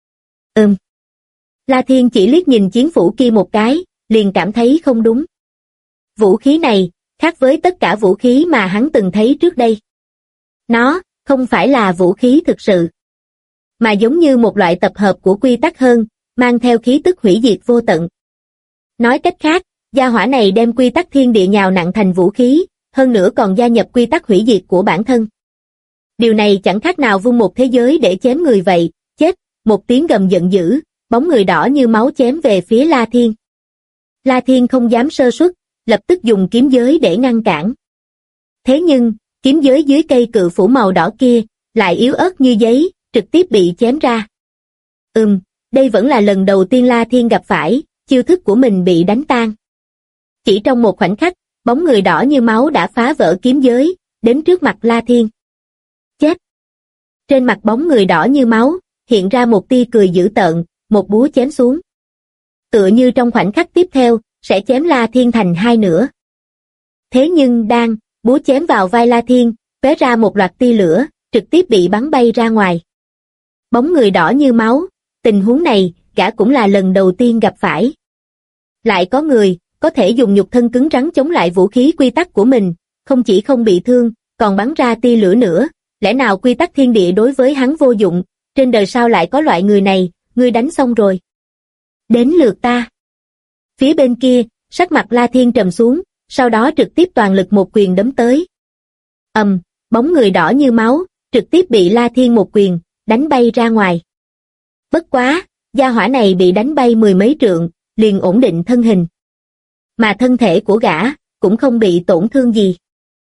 La Thiên chỉ liếc nhìn chiến phủ kia một cái, liền cảm thấy không đúng. Vũ khí này, khác với tất cả vũ khí mà hắn từng thấy trước đây. Nó, không phải là vũ khí thực sự, mà giống như một loại tập hợp của quy tắc hơn, mang theo khí tức hủy diệt vô tận. Nói cách khác, gia hỏa này đem quy tắc thiên địa nhào nặn thành vũ khí, hơn nữa còn gia nhập quy tắc hủy diệt của bản thân. Điều này chẳng khác nào vung một thế giới để chém người vậy. Chết! Một tiếng gầm giận dữ, bóng người đỏ như máu chém về phía La Thiên. La Thiên không dám sơ suất, lập tức dùng kiếm giới để ngăn cản. Thế nhưng, kiếm giới dưới cây cự phủ màu đỏ kia, lại yếu ớt như giấy, trực tiếp bị chém ra. Đây vẫn là lần đầu tiên La Thiên gặp phải, chiêu thức của mình bị đánh tan. Chỉ trong một khoảnh khắc, bóng người đỏ như máu đã phá vỡ kiếm giới, đến trước mặt La Thiên. Chết! Trên mặt bóng người đỏ như máu, hiện ra một tia cười dữ tợn, một búa chém xuống. Tựa như trong khoảnh khắc tiếp theo, sẽ chém La Thiên thành hai nửa. Thế nhưng búa chém vào vai La Thiên, tóe ra một loạt tia lửa, trực tiếp bị bắn bay ra ngoài. Bóng người đỏ như máu, tình huống này, gã cũng là lần đầu tiên gặp phải. Lại có người, có thể dùng nhục thân cứng rắn chống lại vũ khí quy tắc của mình, không chỉ không bị thương, còn bắn ra tia lửa nữa, lẽ nào quy tắc thiên địa đối với hắn vô dụng, trên đời sao lại có loại người này, ngươi đánh xong rồi. Đến lượt ta. Phía bên kia, sắc mặt La Thiên trầm xuống, sau đó trực tiếp toàn lực một quyền đấm tới. Bóng người đỏ như máu, trực tiếp bị La Thiên một quyền, đánh bay ra ngoài. Bất quá, gia hỏa này bị đánh bay mười mấy trượng, liền ổn định thân hình. Mà thân thể của gã, cũng không bị tổn thương gì.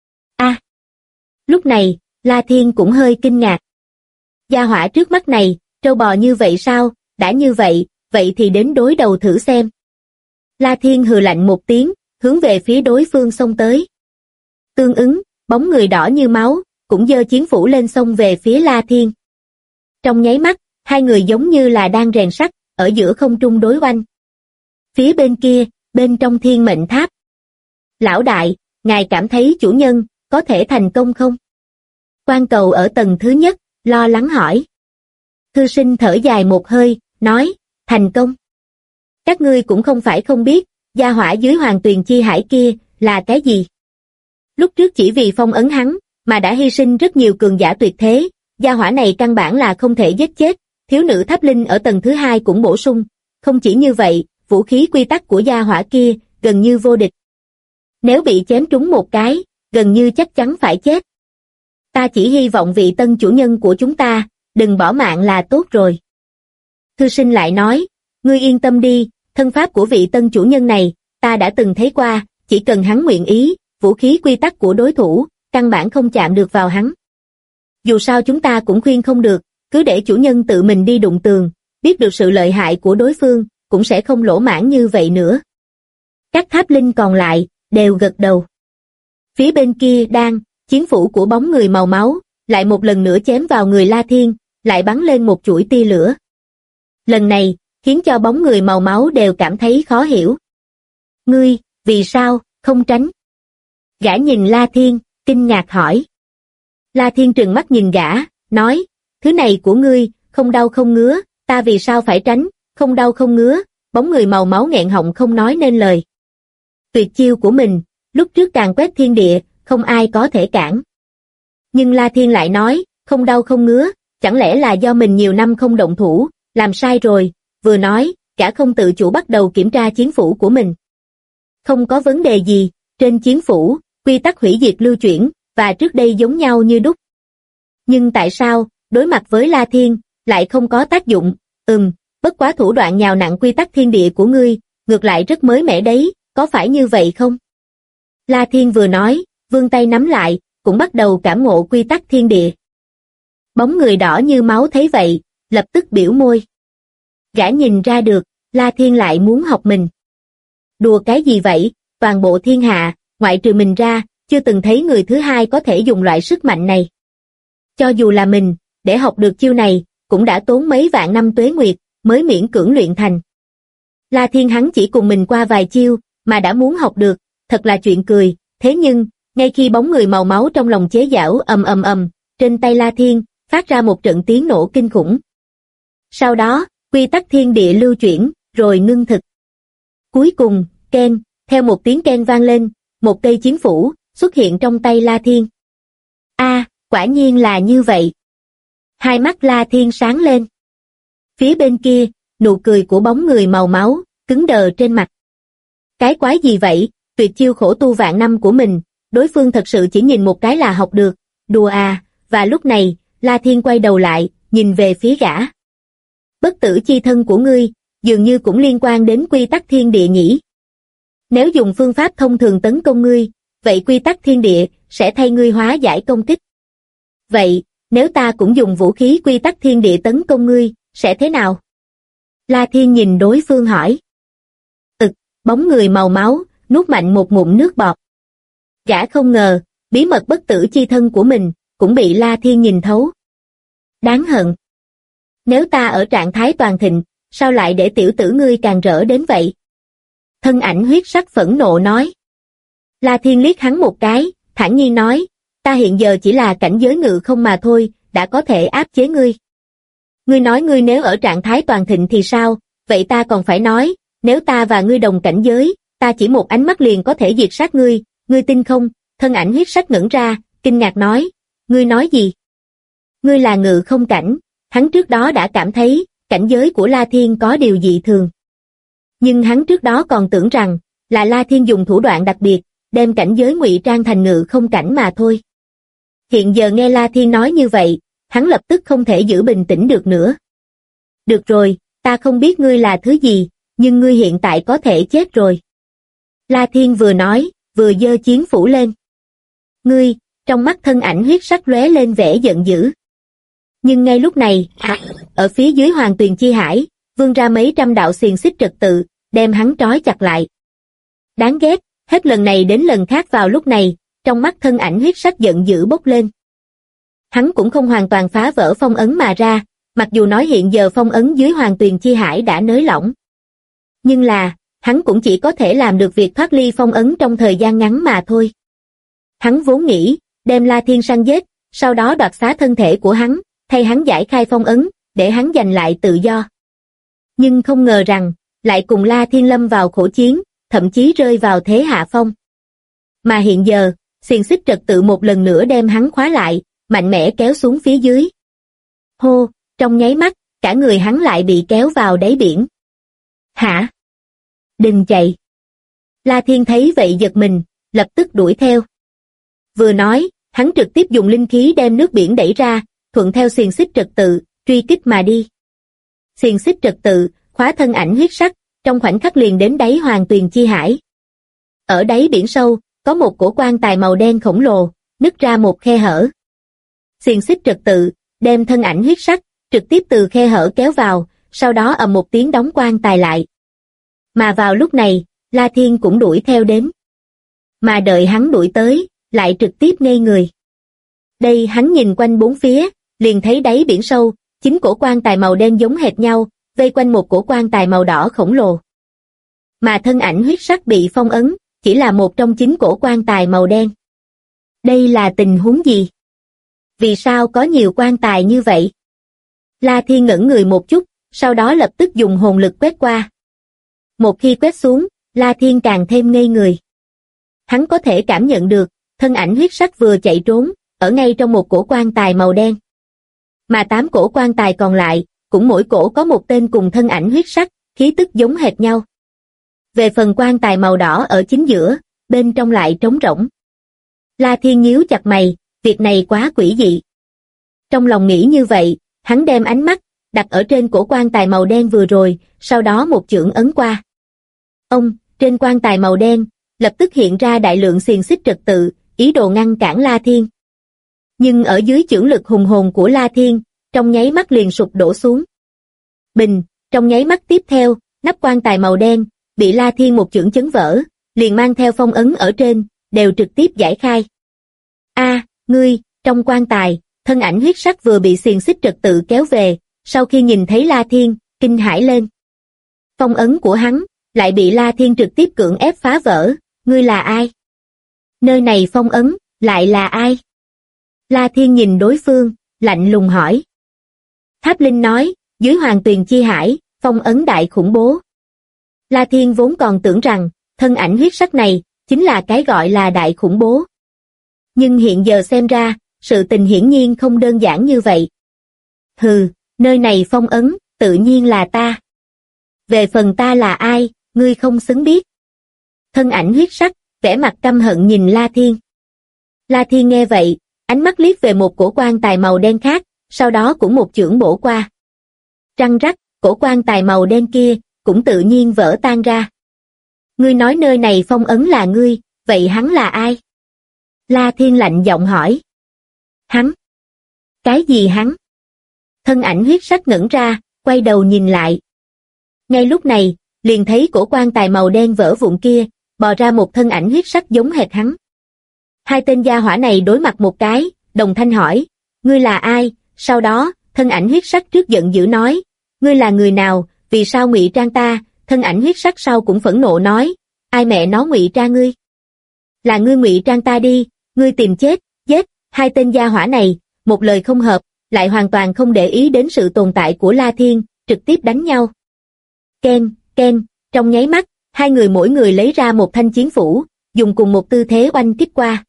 Lúc này, La Thiên cũng hơi kinh ngạc. Gia hỏa trước mắt này, trâu bò như vậy sao, đã như vậy, vậy thì đến đối đầu thử xem. La Thiên hừ lạnh một tiếng, hướng về phía đối phương xông tới. Tương ứng, bóng người đỏ như máu, cũng giơ chiến phủ lên xông về phía La Thiên. Trong nháy mắt, hai người giống như là đang rèn sắt, ở giữa không trung đối oanh. Phía bên kia, bên trong thiên mệnh tháp. Lão đại, ngài cảm thấy chủ nhân, có thể thành công không? Quan cầu ở tầng thứ nhất, lo lắng hỏi. Thư sinh thở dài một hơi, nói, thành công. Các ngươi cũng không phải không biết, gia hỏa dưới hoàng tuyền chi hải kia, là cái gì? Lúc trước chỉ vì phong ấn hắn, mà đã hy sinh rất nhiều cường giả tuyệt thế, gia hỏa này căn bản là không thể giết chết, thiếu nữ tháp linh ở tầng thứ hai cũng bổ sung. Không chỉ như vậy, vũ khí quy tắc của gia hỏa kia, gần như vô địch. Nếu bị chém trúng một cái, gần như chắc chắn phải chết. Ta chỉ hy vọng vị tân chủ nhân của chúng ta, đừng bỏ mạng là tốt rồi. Thư sinh lại nói, ngươi yên tâm đi, thân pháp của vị tân chủ nhân này, ta đã từng thấy qua, chỉ cần hắn nguyện ý, vũ khí quy tắc của đối thủ, căn bản không chạm được vào hắn. Dù sao chúng ta cũng khuyên không được, cứ để chủ nhân tự mình đi đụng tường, biết được sự lợi hại của đối phương, cũng sẽ không lỗ mãn như vậy nữa. Các tháp linh còn lại, đều gật đầu. Phía bên kia chiến phủ của bóng người màu máu, lại một lần nữa chém vào người La Thiên, lại bắn lên một chuỗi tia lửa. Lần này, khiến cho bóng người màu máu đều cảm thấy khó hiểu. Ngươi, vì sao, không tránh? Gã nhìn La Thiên, kinh ngạc hỏi. La Thiên trừng mắt nhìn gã, nói, thứ này của ngươi, không đau không ngứa, ta vì sao phải tránh, không đau không ngứa, bóng người màu máu nghẹn họng không nói nên lời. Tuyệt chiêu của mình, lúc trước càn quét thiên địa, không ai có thể cản. Nhưng La Thiên lại nói, không đau không ngứa, chẳng lẽ là do mình nhiều năm không động thủ, làm sai rồi, vừa nói, gã không tự chủ bắt đầu kiểm tra chiến phủ của mình. Không có vấn đề gì, trên chiến phủ, quy tắc hủy diệt lưu chuyển, và trước đây giống nhau như đúc. Nhưng tại sao, đối mặt với La Thiên, lại không có tác dụng? Bất quá thủ đoạn nhào nặn quy tắc thiên địa của ngươi, ngược lại rất mới mẻ đấy, có phải như vậy không? La Thiên vừa nói, vươn tay nắm lại, cũng bắt đầu cảm ngộ quy tắc thiên địa. Bóng người đỏ như máu thấy vậy, lập tức biểu môi. Gã nhìn ra được, La Thiên lại muốn học mình. Đùa cái gì vậy, toàn bộ thiên hạ, ngoại trừ mình ra, chưa từng thấy người thứ hai có thể dùng loại sức mạnh này. Cho dù là mình, để học được chiêu này, cũng đã tốn mấy vạn năm tuế nguyệt, mới miễn cưỡng luyện thành. La Thiên hắn chỉ cùng mình qua vài chiêu, mà đã muốn học được, thật là chuyện cười, thế nhưng, ngay khi bóng người màu máu trong lòng chế giễu trên tay La Thiên, phát ra một trận tiếng nổ kinh khủng. Sau đó, quy tắc thiên địa lưu chuyển, rồi ngưng thực. Cuối cùng, keng, theo một tiếng keng vang lên, một cây chiến phủ, xuất hiện trong tay La Thiên. Quả nhiên là như vậy. Hai mắt La Thiên sáng lên. Phía bên kia, nụ cười của bóng người màu máu, cứng đờ trên mặt. Cái quái gì vậy, tuyệt chiêu khổ tu vạn năm của mình, đối phương thật sự chỉ nhìn một cái là học được, đùa à, và lúc này, La Thiên quay đầu lại, nhìn về phía gã. Bất tử chi thân của ngươi, dường như cũng liên quan đến quy tắc thiên địa nhỉ. Nếu dùng phương pháp thông thường tấn công ngươi, vậy quy tắc thiên địa sẽ thay ngươi hóa giải công kích. Vậy, nếu ta cũng dùng vũ khí quy tắc thiên địa tấn công ngươi, sẽ thế nào? La Thiên nhìn đối phương hỏi. Bóng người màu máu, nuốt mạnh một ngụm nước bọt. Gã không ngờ, bí mật bất tử chi thân của mình, cũng bị La Thiên nhìn thấu. Đáng hận. Nếu ta ở trạng thái toàn thịnh, sao lại để tiểu tử ngươi càng rỡ đến vậy? Thân ảnh huyết sắc phẫn nộ nói. La Thiên liếc hắn một cái, thản nhiên nói, ta hiện giờ chỉ là cảnh giới ngự không mà thôi, đã có thể áp chế ngươi. Ngươi nói ngươi nếu ở trạng thái toàn thịnh thì sao, vậy ta còn phải nói, nếu ta và ngươi đồng cảnh giới, ta chỉ một ánh mắt liền có thể diệt sát ngươi, ngươi tin không? Thân ảnh huyết sắc ngẩn ra, kinh ngạc nói, ngươi nói gì? Ngươi là ngự không cảnh, hắn trước đó đã cảm thấy, cảnh giới của La Thiên có điều dị thường. Nhưng hắn trước đó còn tưởng rằng, là La Thiên dùng thủ đoạn đặc biệt, đem cảnh giới ngụy trang thành ngự không cảnh mà thôi. Hiện giờ nghe La Thiên nói như vậy, hắn lập tức không thể giữ bình tĩnh được nữa. Được rồi, ta không biết ngươi là thứ gì, nhưng ngươi hiện tại có thể chết rồi. La Thiên vừa nói, vừa giơ chiến phủ lên. Ngươi, trong mắt thân ảnh huyết sắc lóe lên vẻ giận dữ. Nhưng ngay lúc này, ở phía dưới Hoàng Tuyền Chi Hải, vươn ra mấy trăm đạo xiềng xích trật tự, đem hắn trói chặt lại. Đáng ghét, hết lần này đến lần khác vào lúc này, trong mắt thân ảnh huyết sắc giận dữ bốc lên. Hắn cũng không hoàn toàn phá vỡ phong ấn mà ra, mặc dù nói hiện giờ phong ấn dưới Hoàng Tuyền Chi Hải đã nới lỏng. Nhưng là, hắn cũng chỉ có thể làm được việc thoát ly phong ấn trong thời gian ngắn mà thôi. Hắn vốn nghĩ, đem La Thiên săn giết, sau đó đoạt xá thân thể của hắn, thay hắn giải khai phong ấn, để hắn giành lại tự do. Nhưng không ngờ rằng, lại cùng La Thiên lâm vào khổ chiến, thậm chí rơi vào thế hạ phong. Mà hiện giờ, xiềng xích trật tự một lần nữa đem hắn khóa lại, mạnh mẽ kéo xuống phía dưới. Hô, trong nháy mắt, cả người hắn lại bị kéo vào đáy biển. Hả? Đừng chạy. La Thiên thấy vậy giật mình, lập tức đuổi theo. Vừa nói, hắn trực tiếp dùng linh khí đem nước biển đẩy ra, thuận theo xiềng xích trật tự, truy kích mà đi. Xiềng xích trật tự, khóa thân ảnh huyết sắc, trong khoảnh khắc liền đến đáy Hoàng Tuyền Chi Hải. Ở đáy biển sâu, có một cổ quan tài màu đen khổng lồ, nứt ra một khe hở. Xiềng xích trật tự, đem thân ảnh huyết sắc, trực tiếp từ khe hở kéo vào, sau đó ầm một tiếng đóng quan tài lại. Mà vào lúc này, La Thiên cũng đuổi theo đến. Mà đợi hắn đuổi tới, lại trực tiếp ngây người. Đây hắn nhìn quanh bốn phía, liền thấy đáy biển sâu, 9 cổ quan tài màu đen giống hệt nhau, vây quanh một cổ quan tài màu đỏ khổng lồ. Mà thân ảnh huyết sắc bị phong ấn, chỉ là một trong 9 cổ quan tài màu đen. Đây là tình huống gì? Vì sao có nhiều quan tài như vậy? La Thiên ngẩn người một chút, sau đó lập tức dùng hồn lực quét qua. Một khi quét xuống, La Thiên càng thêm ngây người. Hắn có thể cảm nhận được, thân ảnh huyết sắc vừa chạy trốn, ở ngay trong một cổ quan tài màu đen. Mà 8 cổ quan tài còn lại, cũng mỗi cổ có một tên cùng thân ảnh huyết sắc, khí tức giống hệt nhau. Về phần quan tài màu đỏ ở chính giữa, bên trong lại trống rỗng. La Thiên nhíu chặt mày, việc này quá quỷ dị. Trong lòng nghĩ như vậy, hắn đem ánh mắt đặt ở trên cổ quan tài màu đen vừa rồi, sau đó một chưởng ấn qua. Trên quan tài màu đen, lập tức hiện ra đại lượng xiềng xích trật tự, ý đồ ngăn cản La Thiên. Nhưng ở dưới chưởng lực hùng hồn của La Thiên, trong nháy mắt liền sụp đổ xuống. Bình, trong nháy mắt tiếp theo, nắp quan tài màu đen, bị La Thiên một chưởng chấn vỡ, liền mang theo phong ấn ở trên, đều trực tiếp giải khai. Ngươi, trong quan tài, thân ảnh huyết sắc vừa bị xiềng xích trật tự kéo về, sau khi nhìn thấy La Thiên, kinh hãi lên. Phong ấn của hắn, lại bị La Thiên trực tiếp cưỡng ép phá vỡ, ngươi là ai? Nơi này phong ấn, lại là ai? La Thiên nhìn đối phương, lạnh lùng hỏi. Tháp Linh nói, dưới Hoàng Tuyền Chi Hải, phong ấn đại khủng bố. La Thiên vốn còn tưởng rằng, thân ảnh huyết sắc này, chính là cái gọi là đại khủng bố. Nhưng hiện giờ xem ra, sự tình hiển nhiên không đơn giản như vậy. Hừ, nơi này phong ấn, tự nhiên là ta. Về phần ta là ai, ngươi không xứng biết. Thân ảnh huyết sắc, vẻ mặt căm hận nhìn La Thiên. La Thiên nghe vậy, ánh mắt liếc về một cổ quan tài màu đen khác, sau đó cũng một chưởng bổ qua. Răng rắc, cổ quan tài màu đen kia cũng tự nhiên vỡ tan ra. Ngươi nói nơi này phong ấn là ngươi, vậy hắn là ai? La Thiên lạnh giọng hỏi. Hắn? Cái gì hắn? Thân ảnh huyết sắc ngẩn ra, quay đầu nhìn lại. Ngay lúc này, liền thấy cổ quan tài màu đen vỡ vụn kia, bò ra một thân ảnh huyết sắc giống hệt hắn. Hai tên gia hỏa này đối mặt một cái, đồng thanh hỏi, ngươi là ai? Sau đó, thân ảnh huyết sắc trước giận dữ nói, ngươi là người nào, vì sao ngụy trang ta? Thân ảnh huyết sắc sau cũng phẫn nộ nói, ai mẹ nó ngụy trang ngươi? Là ngươi ngụy trang ta đi, ngươi tìm chết, giết. Hai tên gia hỏa này, một lời không hợp, lại hoàn toàn không để ý đến sự tồn tại của La Thiên, trực tiếp đánh nhau. Ken, ken, trong nháy mắt, hai người mỗi người lấy ra một thanh chiến phủ, dùng cùng một tư thế oanh kích qua.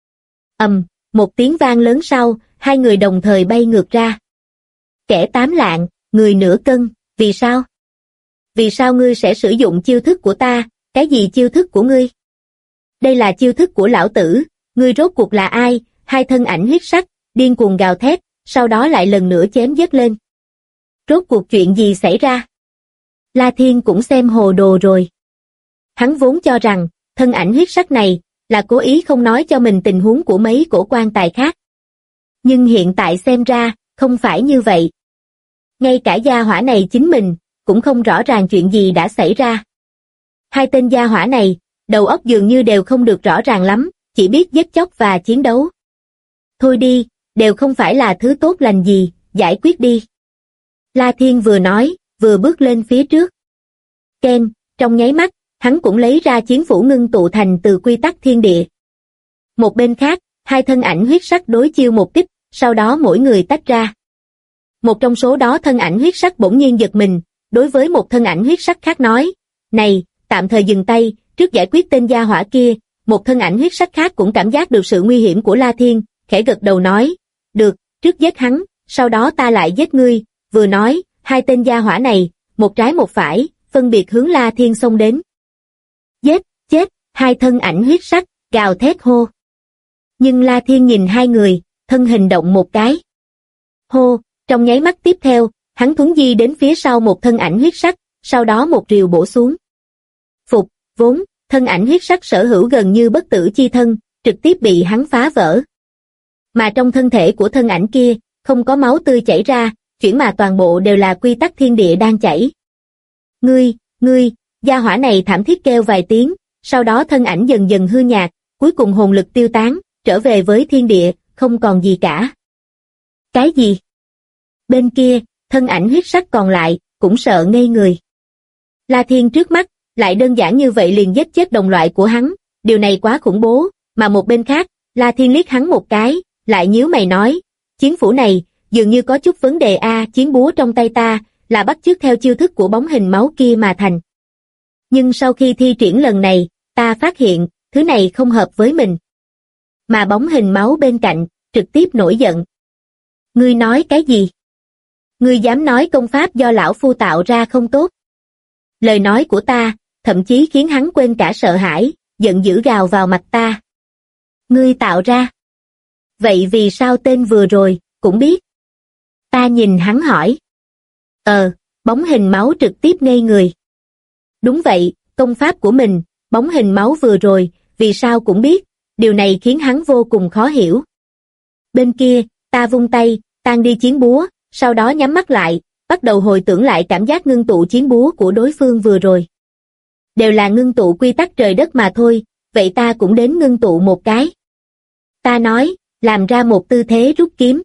Một tiếng vang lớn sau, hai người đồng thời bay ngược ra. Kẻ 8 lạng, người nửa cân, vì sao? Vì sao ngươi sẽ sử dụng chiêu thức của ta? Cái gì chiêu thức của ngươi? Đây là chiêu thức của lão tử, ngươi rốt cuộc là ai? Hai thân ảnh huyết sắc, điên cuồng gào thét, sau đó lại lần nữa chém giết lên. Rốt cuộc chuyện gì xảy ra? La Thiên cũng xem hồ đồ rồi. Hắn vốn cho rằng, thân ảnh huyết sắc này, là cố ý không nói cho mình tình huống của mấy cổ quan tài khác. Nhưng hiện tại xem ra, không phải như vậy. Ngay cả gia hỏa này chính mình, cũng không rõ ràng chuyện gì đã xảy ra. Hai tên gia hỏa này, đầu óc dường như đều không được rõ ràng lắm, chỉ biết giết chóc và chiến đấu. Thôi đi, đều không phải là thứ tốt lành gì, giải quyết đi. La Thiên vừa nói, vừa bước lên phía trước. Ken, trong nháy mắt, hắn cũng lấy ra chiến phủ ngưng tụ thành từ quy tắc thiên địa. Một bên khác, hai thân ảnh huyết sắc đối chiêu một kích, sau đó mỗi người tách ra. Một trong số đó thân ảnh huyết sắc bỗng nhiên giật mình, đối với một thân ảnh huyết sắc khác nói, này, tạm thời dừng tay, trước giải quyết tên gia hỏa kia. Một thân ảnh huyết sắc khác cũng cảm giác được sự nguy hiểm của La Thiên, khẽ gật đầu nói, được, trước giết hắn, sau đó ta lại giết ngươi. Vừa nói, hai tên gia hỏa này, một trái một phải, phân biệt hướng La Thiên xông đến. Giết, chết, hai thân ảnh huyết sắc, gào thét hô. Nhưng La Thiên nhìn hai người, thân hình động một cái. Hô, trong nháy mắt tiếp theo, hắn thuấn di đến phía sau một thân ảnh huyết sắc, sau đó một rìu bổ xuống. Phục, vốn, thân ảnh huyết sắc sở hữu gần như bất tử chi thân, trực tiếp bị hắn phá vỡ. Mà trong thân thể của thân ảnh kia, không có máu tươi chảy ra, chuyển mà toàn bộ đều là quy tắc thiên địa đang chảy. Ngươi, gia hỏa này thảm thiết kêu vài tiếng, sau đó thân ảnh dần dần hư nhạt, cuối cùng hồn lực tiêu tán, trở về với thiên địa, không còn gì cả. Cái gì? Bên kia, thân ảnh huyết sắc còn lại, cũng sợ ngây người. La Thiên trước mắt, lại đơn giản như vậy liền giết chết đồng loại của hắn, điều này quá khủng bố, mà một bên khác, La Thiên liếc hắn một cái, lại nhíu mày nói, chiến phủ này, dường như có chút vấn đề a, chiến búa trong tay ta, là bắt chước theo chiêu thức của bóng hình máu kia mà thành. Nhưng sau khi thi triển lần này, ta phát hiện, thứ này không hợp với mình. Mà bóng hình máu bên cạnh, trực tiếp nổi giận. Ngươi nói cái gì? Ngươi dám nói công pháp do lão phu tạo ra không tốt? Lời nói của ta, thậm chí khiến hắn quên cả sợ hãi, giận dữ gào vào mặt ta. Ngươi tạo ra? Vậy vì sao tên vừa rồi, cũng biết? Ta nhìn hắn hỏi. Bóng hình máu trực tiếp ngây người. Đúng vậy, công pháp của mình, bóng hình máu vừa rồi, vì sao cũng biết, điều này khiến hắn vô cùng khó hiểu. Bên kia, ta vung tay, tan đi chiến búa, sau đó nhắm mắt lại, bắt đầu hồi tưởng lại cảm giác ngưng tụ chiến búa của đối phương vừa rồi. Đều là ngưng tụ quy tắc trời đất mà thôi, vậy ta cũng đến ngưng tụ một cái. Ta nói, làm ra một tư thế rút kiếm.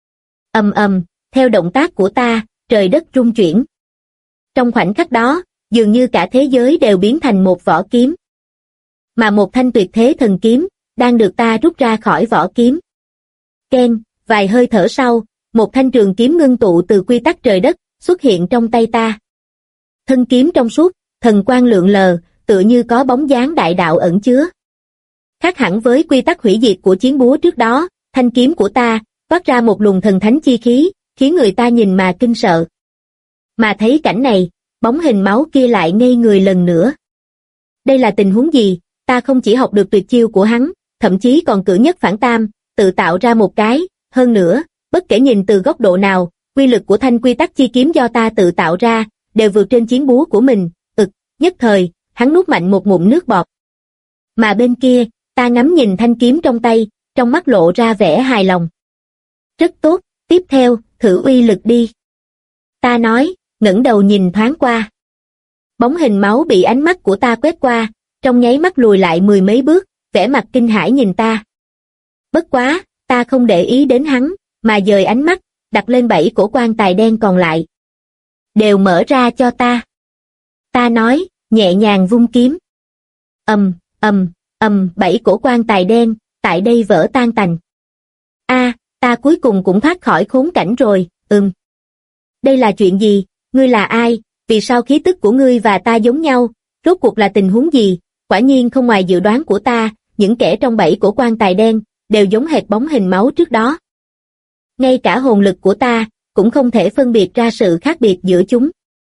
Theo động tác của ta, trời đất rung chuyển. Trong khoảnh khắc đó, dường như cả thế giới đều biến thành một vỏ kiếm. Mà một thanh tuyệt thế thần kiếm, đang được ta rút ra khỏi vỏ kiếm. Ken, vài hơi thở sau, một thanh trường kiếm ngưng tụ từ quy tắc trời đất, xuất hiện trong tay ta. Thân kiếm trong suốt, thần quang lượn lờ, tựa như có bóng dáng đại đạo ẩn chứa. Khác hẳn với quy tắc hủy diệt của chiến búa trước đó, thanh kiếm của ta, toát ra một luồng thần thánh chi khí, khiến người ta nhìn mà kinh sợ. Mà thấy cảnh này, bóng hình máu kia lại ngây người lần nữa. Đây là tình huống gì? Ta không chỉ học được tuyệt chiêu của hắn, thậm chí còn cử nhất phản tam, tự tạo ra một cái, hơn nữa, bất kể nhìn từ góc độ nào, quy lực của thanh quy tắc chi kiếm do ta tự tạo ra, đều vượt trên chiến búa của mình, nhất thời, hắn nuốt mạnh một ngụm nước bọt. Mà bên kia, ta ngắm nhìn thanh kiếm trong tay, trong mắt lộ ra vẻ hài lòng. Rất tốt, tiếp theo, thử uy lực đi. Ta nói, ngẩng đầu nhìn thoáng qua. Bóng hình máu bị ánh mắt của ta quét qua, trong nháy mắt lùi lại mười mấy bước, vẻ mặt kinh hãi nhìn ta. Bất quá, ta không để ý đến hắn, mà dời ánh mắt, đặt lên 7 cổ quan tài đen còn lại. Đều mở ra cho ta. Ta nói, nhẹ nhàng vung kiếm. Ầm, 7 cổ quan tài đen, tại đây vỡ tan tành. Ta cuối cùng cũng thoát khỏi khốn cảnh rồi, Đây là chuyện gì, ngươi là ai, vì sao khí tức của ngươi và ta giống nhau, rốt cuộc là tình huống gì, quả nhiên không ngoài dự đoán của ta, những kẻ trong 7 cổ quan tài đen, đều giống hệt bóng hình máu trước đó. Ngay cả hồn lực của ta, cũng không thể phân biệt ra sự khác biệt giữa chúng.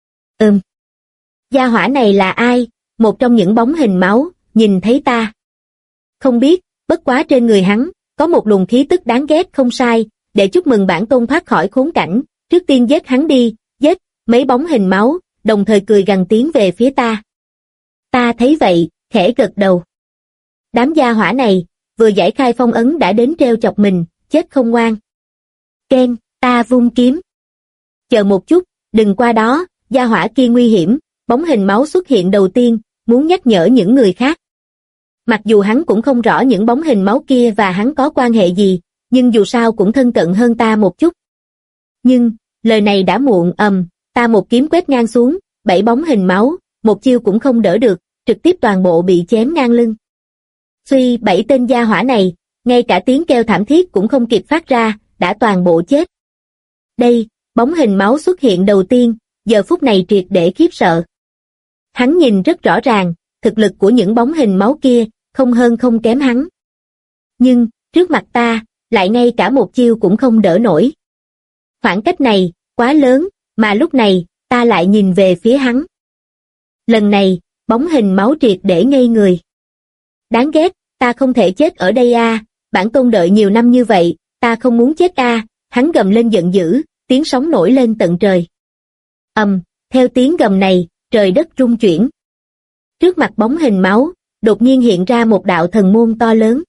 Gia hỏa này là ai, một trong những bóng hình máu, nhìn thấy ta. Không biết, bất quá trên người hắn, có một luồng khí tức đáng ghét không sai, để chúc mừng bản tôn thoát khỏi khốn cảnh, trước tiên giết hắn đi, giết, mấy bóng hình máu, đồng thời cười gằn tiếng về phía ta. Ta thấy vậy, khẽ gật đầu. Đám gia hỏa này, vừa giải khai phong ấn đã đến treo chọc mình, chết không ngoan. Ken, ta vung kiếm. Chờ một chút, đừng qua đó, gia hỏa kia nguy hiểm, bóng hình máu xuất hiện đầu tiên, muốn nhắc nhở những người khác. Mặc dù hắn cũng không rõ những bóng hình máu kia và hắn có quan hệ gì, nhưng dù sao cũng thân cận hơn ta một chút. Nhưng, lời này đã muộn, ta một kiếm quét ngang xuống, 7 bóng hình máu, một chiêu cũng không đỡ được, trực tiếp toàn bộ bị chém ngang lưng. Suy 7 tên gia hỏa này, ngay cả tiếng kêu thảm thiết cũng không kịp phát ra, đã toàn bộ chết. Đây, bóng hình máu xuất hiện đầu tiên, giờ phút này triệt để khiếp sợ. Hắn nhìn rất rõ ràng, thực lực của những bóng hình máu kia, không hơn không kém hắn. Nhưng, trước mặt ta, lại ngay cả một chiêu cũng không đỡ nổi. Khoảng cách này, quá lớn, mà lúc này, ta lại nhìn về phía hắn. Lần này, bóng hình máu triệt để ngây người. Đáng ghét, ta không thể chết ở đây bản tôn đợi nhiều năm như vậy, ta không muốn chết hắn gầm lên giận dữ, tiếng sóng nổi lên tận trời. Theo tiếng gầm này, trời đất rung chuyển. Trước mặt bóng hình máu, đột nhiên hiện ra một đạo thần môn to lớn.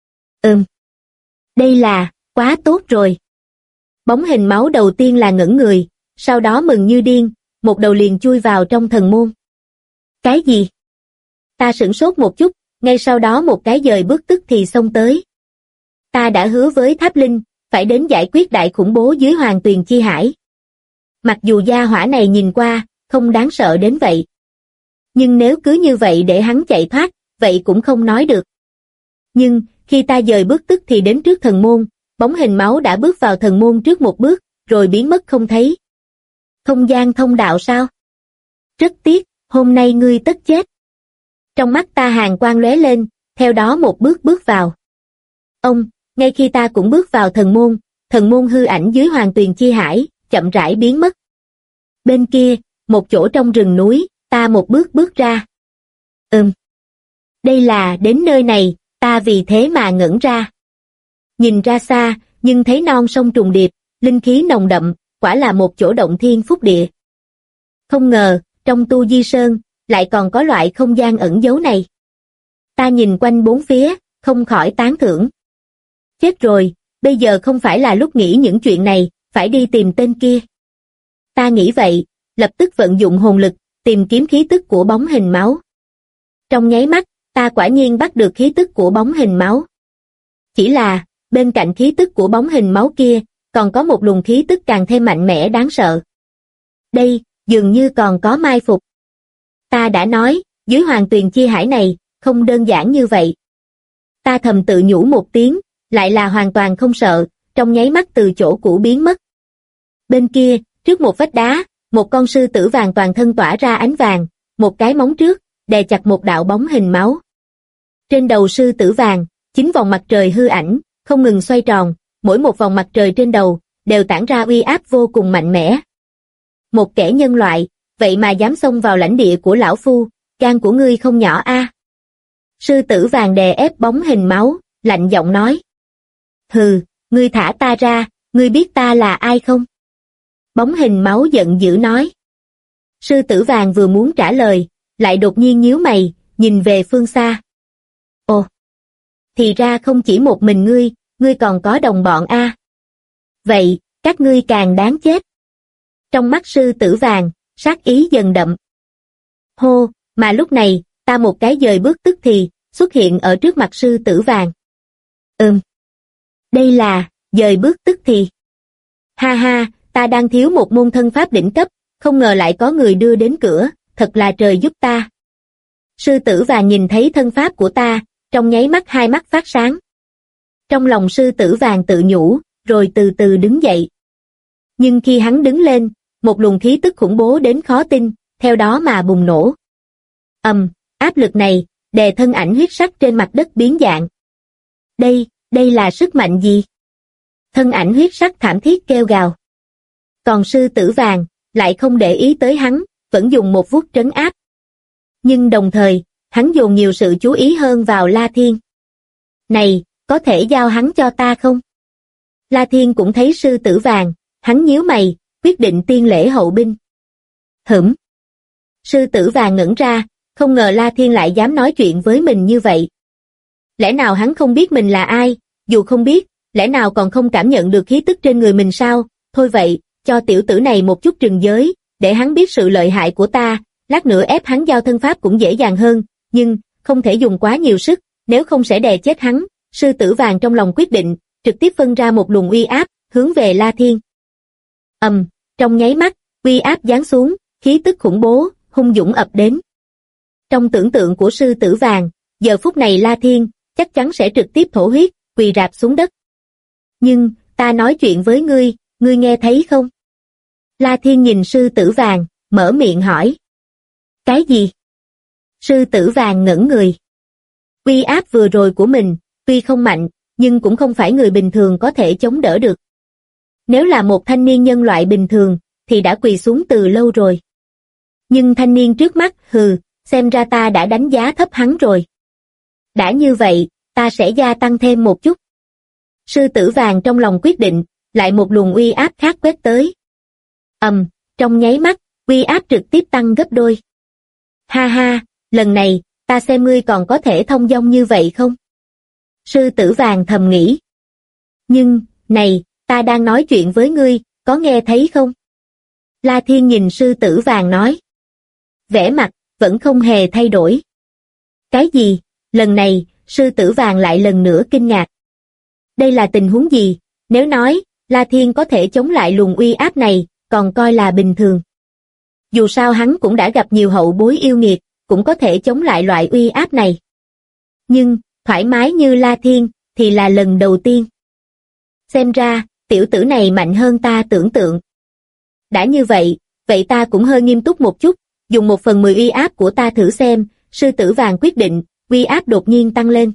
Đây là, quá tốt rồi. Bóng hình máu đầu tiên là ngẩn người, sau đó mừng như điên, một đầu liền chui vào trong thần môn. Cái gì? Ta sửng sốt một chút, ngay sau đó một cái dời bước tức thì xông tới. Ta đã hứa với Tháp Linh, phải đến giải quyết đại khủng bố dưới Hoàng Tuyền Chi Hải. Mặc dù gia hỏa này nhìn qua, không đáng sợ đến vậy. Nhưng nếu cứ như vậy để hắn chạy thoát, vậy cũng không nói được. Nhưng, khi ta dời bước tức thì đến trước thần môn, bóng hình máu đã bước vào thần môn trước một bước, rồi biến mất không thấy. Không gian thông đạo sao? Rất tiếc, hôm nay ngươi tất chết. Trong mắt ta hàn quang lóe lên, theo đó một bước bước vào. Ngay khi ta cũng bước vào thần môn hư ảnh dưới Hoàng Tuyền Chi Hải, chậm rãi biến mất. Bên kia, một chỗ trong rừng núi, ta một bước bước ra. Đây là đến nơi này, ta vì thế mà ngẩn ra. Nhìn ra xa, nhưng thấy non sông trùng điệp, linh khí nồng đậm, quả là một chỗ động thiên phúc địa. Không ngờ, trong Tu Di Sơn, lại còn có loại không gian ẩn giấu này. Ta nhìn quanh bốn phía, không khỏi tán thưởng. Chết rồi, bây giờ không phải là lúc nghĩ những chuyện này, phải đi tìm tên kia. Ta nghĩ vậy, lập tức vận dụng hồn lực, tìm kiếm khí tức của bóng hình máu. Trong nháy mắt, ta quả nhiên bắt được khí tức của bóng hình máu. Chỉ là, bên cạnh khí tức của bóng hình máu kia, còn có một luồng khí tức càng thêm mạnh mẽ đáng sợ. Đây, dường như còn có mai phục. Ta đã nói, dưới Hoàng Tuyền Chi Hải này, không đơn giản như vậy. Ta thầm tự nhủ một tiếng, lại là hoàn toàn không sợ, trong nháy mắt từ chỗ cũ biến mất. Bên kia, trước một vách đá, một con sư tử vàng toàn thân tỏa ra ánh vàng, một cái móng trước, đè chặt một đạo bóng hình máu. Trên đầu sư tử vàng, 9 vòng mặt trời hư ảnh, không ngừng xoay tròn, mỗi một vòng mặt trời trên đầu, đều tản ra uy áp vô cùng mạnh mẽ. Một kẻ nhân loại, vậy mà dám xông vào lãnh địa của lão phu, gan của ngươi không nhỏ Sư tử vàng đè ép bóng hình máu, lạnh giọng nói. Hừ, ngươi thả ta ra, ngươi biết ta là ai không? Bóng hình máu giận dữ nói. Sư tử vàng vừa muốn trả lời, lại đột nhiên nhíu mày, nhìn về phương xa. Ồ, thì ra không chỉ một mình ngươi còn có đồng bọn a. Vậy, các ngươi càng đáng chết. Trong mắt sư tử vàng, sát ý dần đậm. Hô, mà lúc này, ta một cái dời bước tức thì, xuất hiện ở trước mặt sư tử vàng. Đây là, dời bước tức thì. Ha ha, ta đang thiếu một môn thân pháp đỉnh cấp, không ngờ lại có người đưa đến cửa, thật là trời giúp ta. Sư tử vàng nhìn thấy thân pháp của ta, trong nháy mắt hai mắt phát sáng. Trong lòng sư tử vàng tự nhủ, rồi từ từ đứng dậy. Nhưng khi hắn đứng lên, một luồng khí tức khủng bố đến khó tin, theo đó mà bùng nổ. Áp lực này, đè thân ảnh huyết sắc trên mặt đất biến dạng. Đây là sức mạnh gì? Thân ảnh huyết sắc thảm thiết kêu gào. Còn sư tử vàng, lại không để ý tới hắn, vẫn dùng một vuốt trấn áp. Nhưng đồng thời, hắn dồn nhiều sự chú ý hơn vào La Thiên. Này, có thể giao hắn cho ta không? La Thiên cũng thấy sư tử vàng, hắn nhíu mày, quyết định tiên lễ hậu binh. Sư tử vàng ngẩn ra, không ngờ La Thiên lại dám nói chuyện với mình như vậy. Lẽ nào hắn không biết mình là ai, dù không biết, lẽ nào còn không cảm nhận được khí tức trên người mình sao? Thôi vậy, cho tiểu tử này một chút trừng giới, để hắn biết sự lợi hại của ta, lát nữa ép hắn giao thân pháp cũng dễ dàng hơn, nhưng, không thể dùng quá nhiều sức, nếu không sẽ đè chết hắn. Sư tử vàng trong lòng quyết định, trực tiếp phân ra một luồng uy áp, hướng về La Thiên. Trong nháy mắt, uy áp giáng xuống, khí tức khủng bố, hung dũng ập đến. Trong tưởng tượng của sư tử vàng, giờ phút này La Thiên, chắc chắn sẽ trực tiếp thổ huyết, quỳ rạp xuống đất. Nhưng, ta nói chuyện với ngươi nghe thấy không? La Thiên nhìn sư tử vàng, mở miệng hỏi. Cái gì? Sư tử vàng ngẩn người. Uy áp vừa rồi của mình, tuy không mạnh, nhưng cũng không phải người bình thường có thể chống đỡ được. Nếu là một thanh niên nhân loại bình thường, thì đã quỳ xuống từ lâu rồi. Nhưng thanh niên trước mắt, xem ra ta đã đánh giá thấp hắn rồi. Đã như vậy, ta sẽ gia tăng thêm một chút. Sư tử vàng trong lòng quyết định, lại một luồng uy áp khác quét tới. Trong nháy mắt, uy áp trực tiếp tăng gấp đôi. Ha ha, lần này, ta xem ngươi còn có thể thông dong như vậy không? Sư tử vàng thầm nghĩ. Nhưng, này, ta đang nói chuyện với ngươi, có nghe thấy không? La Thiên nhìn sư tử vàng nói. Vẻ mặt, vẫn không hề thay đổi. Cái gì? Lần này, sư tử vàng lại lần nữa kinh ngạc. Đây là tình huống gì? Nếu nói, La Thiên có thể chống lại luồng uy áp này, còn coi là bình thường. Dù sao hắn cũng đã gặp nhiều hậu bối yêu nghiệt, cũng có thể chống lại loại uy áp này. Nhưng, thoải mái như La Thiên, thì là lần đầu tiên. Xem ra, tiểu tử này mạnh hơn ta tưởng tượng. Đã như vậy, vậy ta cũng hơi nghiêm túc một chút, dùng 1/10 uy áp của ta thử xem. Sư tử vàng quyết định, uy áp đột nhiên tăng lên.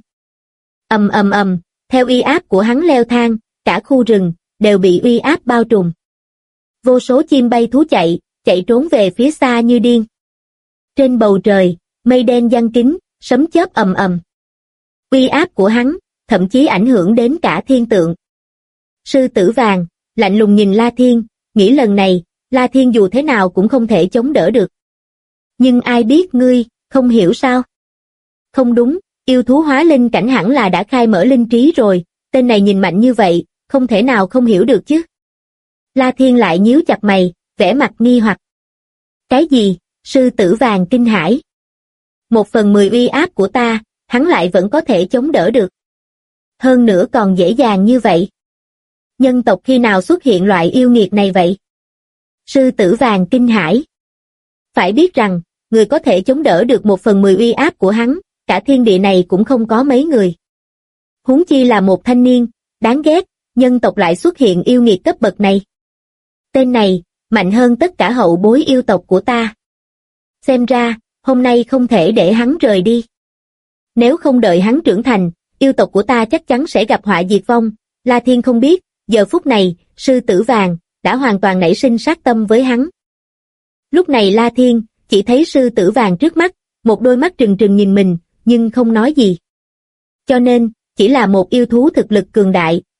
Theo uy áp của hắn leo thang, cả khu rừng, đều bị uy áp bao trùm. Vô số chim bay thú chạy trốn về phía xa như điên. Trên bầu trời, mây đen giăng kín, sấm chớp ầm ầm. Uy áp của hắn, thậm chí ảnh hưởng đến cả thiên tượng. Sư tử vàng, lạnh lùng nhìn La Thiên, nghĩ lần này, La Thiên dù thế nào cũng không thể chống đỡ được. Nhưng ai biết ngươi, không hiểu sao? Không đúng, yêu thú hóa linh cảnh hẳn là đã khai mở linh trí rồi, tên này nhìn mạnh như vậy, không thể nào không hiểu được chứ. La Thiên lại nhíu chặt mày, vẻ mặt nghi hoặc. Cái gì? Sư tử vàng kinh hãi. 1/10 uy áp của ta, hắn lại vẫn có thể chống đỡ được. Hơn nữa còn dễ dàng như vậy. Nhân tộc khi nào xuất hiện loại yêu nghiệt này vậy? Sư tử vàng kinh hãi. Phải biết rằng, người có thể chống đỡ được 1/10 uy áp của hắn, cả thiên địa này cũng không có mấy người. Huống chi là một thanh niên, đáng ghét, nhân tộc lại xuất hiện yêu nghiệt cấp bậc này. Tên này, mạnh hơn tất cả hậu bối yêu tộc của ta. Xem ra, hôm nay không thể để hắn rời đi. Nếu không đợi hắn trưởng thành, yêu tộc của ta chắc chắn sẽ gặp họa diệt vong. La Thiên không biết, giờ phút này, sư tử vàng, đã hoàn toàn nảy sinh sát tâm với hắn. Lúc này La Thiên, chỉ thấy sư tử vàng trước mắt, một đôi mắt trừng trừng nhìn mình, nhưng không nói gì. Cho nên, chỉ là một yêu thú thực lực cường đại,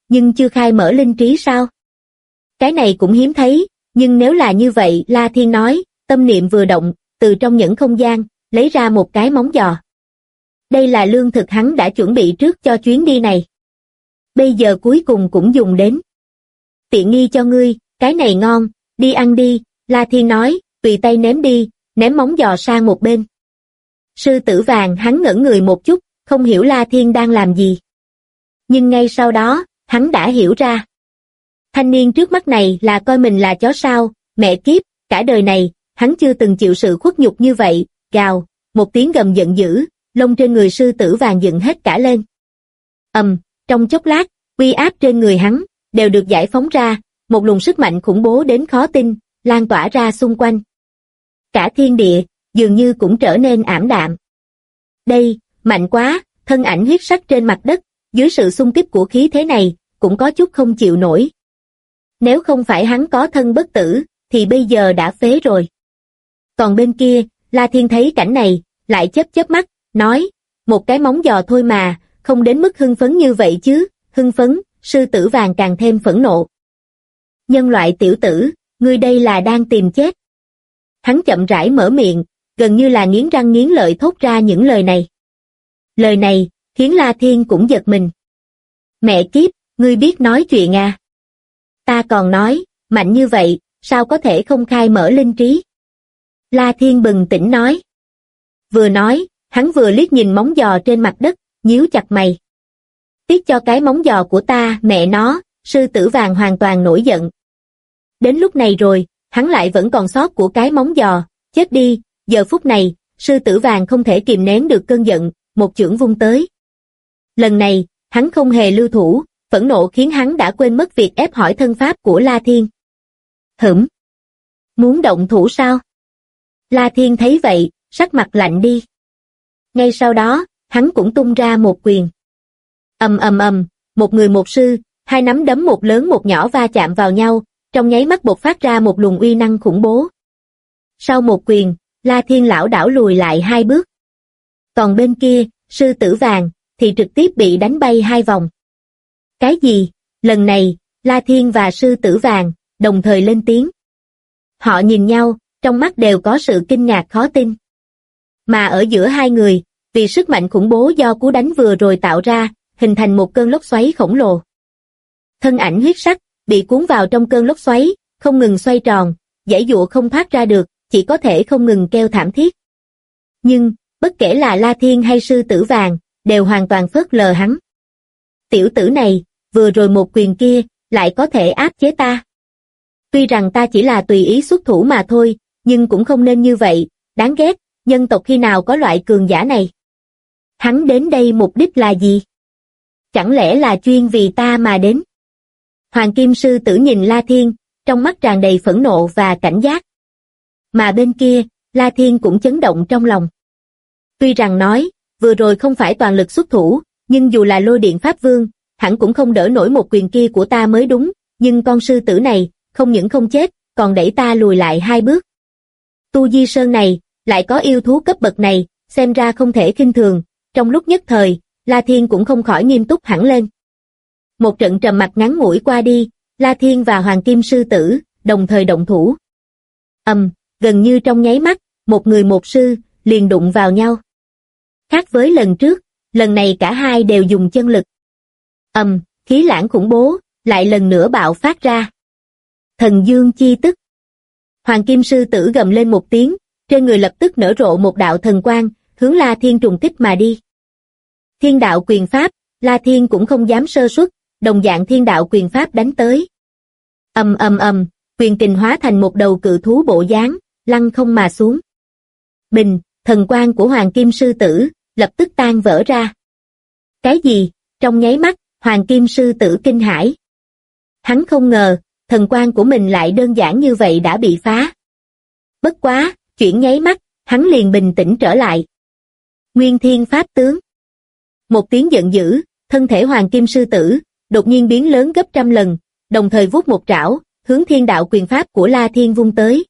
nhưng chưa khai mở linh trí sao? Cái này cũng hiếm thấy, nhưng nếu là như vậy, La Thiên nói, tâm niệm vừa động, từ trong những không gian, lấy ra một cái móng giò. Đây là lương thực hắn đã chuẩn bị trước cho chuyến đi này. Bây giờ cuối cùng cũng dùng đến. Tiện nghi cho ngươi, cái này ngon, đi ăn đi, La Thiên nói, tùy tay ném đi, ném móng giò sang một bên. Sư tử vàng hắn ngẩn người một chút, không hiểu La Thiên đang làm gì. Nhưng ngay sau đó, hắn đã hiểu ra. Thanh niên trước mắt này là coi mình là chó sao, mẹ kiếp, cả đời này, hắn chưa từng chịu sự khuất nhục như vậy, gào, một tiếng gầm giận dữ, lông trên người sư tử vàng dựng hết cả lên. Trong chốc lát, uy áp trên người hắn, đều được giải phóng ra, một luồng sức mạnh khủng bố đến khó tin, lan tỏa ra xung quanh. Cả thiên địa, dường như cũng trở nên ảm đạm. Đây, mạnh quá, thân ảnh huyết sắc trên mặt đất, dưới sự xung kích của khí thế này, cũng có chút không chịu nổi. Nếu không phải hắn có thân bất tử, thì bây giờ đã phế rồi. Còn bên kia, La Thiên thấy cảnh này, lại chớp chớp mắt, nói, một cái móng giò thôi mà, không đến mức hưng phấn như vậy chứ, hưng phấn, sư tử vàng càng thêm phẫn nộ. Nhân loại tiểu tử, ngươi đây là đang tìm chết. Hắn chậm rãi mở miệng, gần như là nghiến răng nghiến lợi thốt ra những lời này. Lời này, khiến La Thiên cũng giật mình. Mẹ kiếp, ngươi biết nói chuyện à? Ta còn nói, mạnh như vậy, sao có thể không khai mở linh trí? La Thiên bừng tỉnh nói. Vừa nói, hắn vừa liếc nhìn móng giò trên mặt đất, nhíu chặt mày. Tiếc cho cái móng giò của ta, mẹ nó, sư tử vàng hoàn toàn nổi giận. Đến lúc này rồi, hắn lại vẫn còn sót của cái móng giò, chết đi, giờ phút này, sư tử vàng không thể kìm nén được cơn giận, một chưởng vung tới. Lần này, hắn không hề lưu thủ, phẫn nộ khiến hắn đã quên mất việc ép hỏi thân pháp của La Thiên. Muốn động thủ sao? La Thiên thấy vậy, sắc mặt lạnh đi. Ngay sau đó, hắn cũng tung ra một quyền. Một người một sư, hai nắm đấm một lớn một nhỏ va chạm vào nhau, trong nháy mắt bộc phát ra một luồng uy năng khủng bố. Sau một quyền, La Thiên lảo đảo lùi lại 2 bước. Còn bên kia, sư tử vàng, thì trực tiếp bị đánh bay 2 vòng. Cái gì? Lần này, La Thiên và sư tử vàng, đồng thời lên tiếng. Họ nhìn nhau, trong mắt đều có sự kinh ngạc khó tin. Mà ở giữa hai người, vì sức mạnh khủng bố do cú đánh vừa rồi tạo ra, hình thành một cơn lốc xoáy khổng lồ. Thân ảnh huyết sắc, bị cuốn vào trong cơn lốc xoáy, không ngừng xoay tròn, giãy giụa không thoát ra được, chỉ có thể không ngừng kêu thảm thiết. Nhưng, bất kể là La Thiên hay sư tử vàng, đều hoàn toàn phớt lờ hắn. Tiểu tử này, vừa rồi một quyền kia, lại có thể áp chế ta. Tuy rằng ta chỉ là tùy ý xuất thủ mà thôi, nhưng cũng không nên như vậy, đáng ghét, nhân tộc khi nào có loại cường giả này. Hắn đến đây mục đích là gì? Chẳng lẽ là chuyên vì ta mà đến? Hoàng Kim Sư Tử nhìn La Thiên, trong mắt tràn đầy phẫn nộ và cảnh giác. Mà bên kia, La Thiên cũng chấn động trong lòng. Tuy rằng nói, vừa rồi không phải toàn lực xuất thủ, nhưng dù là Lôi Điện Pháp Vương, hẳn cũng không đỡ nổi một quyền kia của ta mới đúng, nhưng con sư tử này, không những không chết, còn đẩy ta lùi lại 2 bước. Tu Di Sơn này, lại có yêu thú cấp bậc này, xem ra không thể khinh thường, trong lúc nhất thời, La Thiên cũng không khỏi nghiêm túc hẳn lên. Một trận trầm mặc ngắn ngủi qua đi, La Thiên và Hoàng Kim Sư Tử, đồng thời động thủ. Gần như trong nháy mắt, một người một sư, liền đụng vào nhau. Khác với lần trước, lần này cả hai đều dùng chân lực. Khí lãng khủng bố, lại lần nữa bạo phát ra. Thần Dương chi tức. Hoàng Kim Sư Tử gầm lên một tiếng, trên người lập tức nở rộ một đạo thần quang, hướng La Thiên trùng kích mà đi. Thiên đạo quyền pháp, La Thiên cũng không dám sơ suất, đồng dạng thiên đạo quyền pháp đánh tới. Quyền kình hóa thành một đầu cự thú bộ dáng, lăng không mà xuống. Bình, thần quang của Hoàng Kim Sư Tử, lập tức tan vỡ ra. Cái gì? Trong nháy mắt, Hoàng Kim Sư Tử kinh hãi. Hắn không ngờ, thần quang của mình lại đơn giản như vậy đã bị phá. Bất quá, chuyển nháy mắt, hắn liền bình tĩnh trở lại. Nguyên Thiên Pháp Tướng. Một tiếng giận dữ, thân thể Hoàng Kim Sư Tử, đột nhiên biến lớn gấp 100 lần, đồng thời vuốt một trảo, hướng thiên đạo quyền pháp của La Thiên vung tới.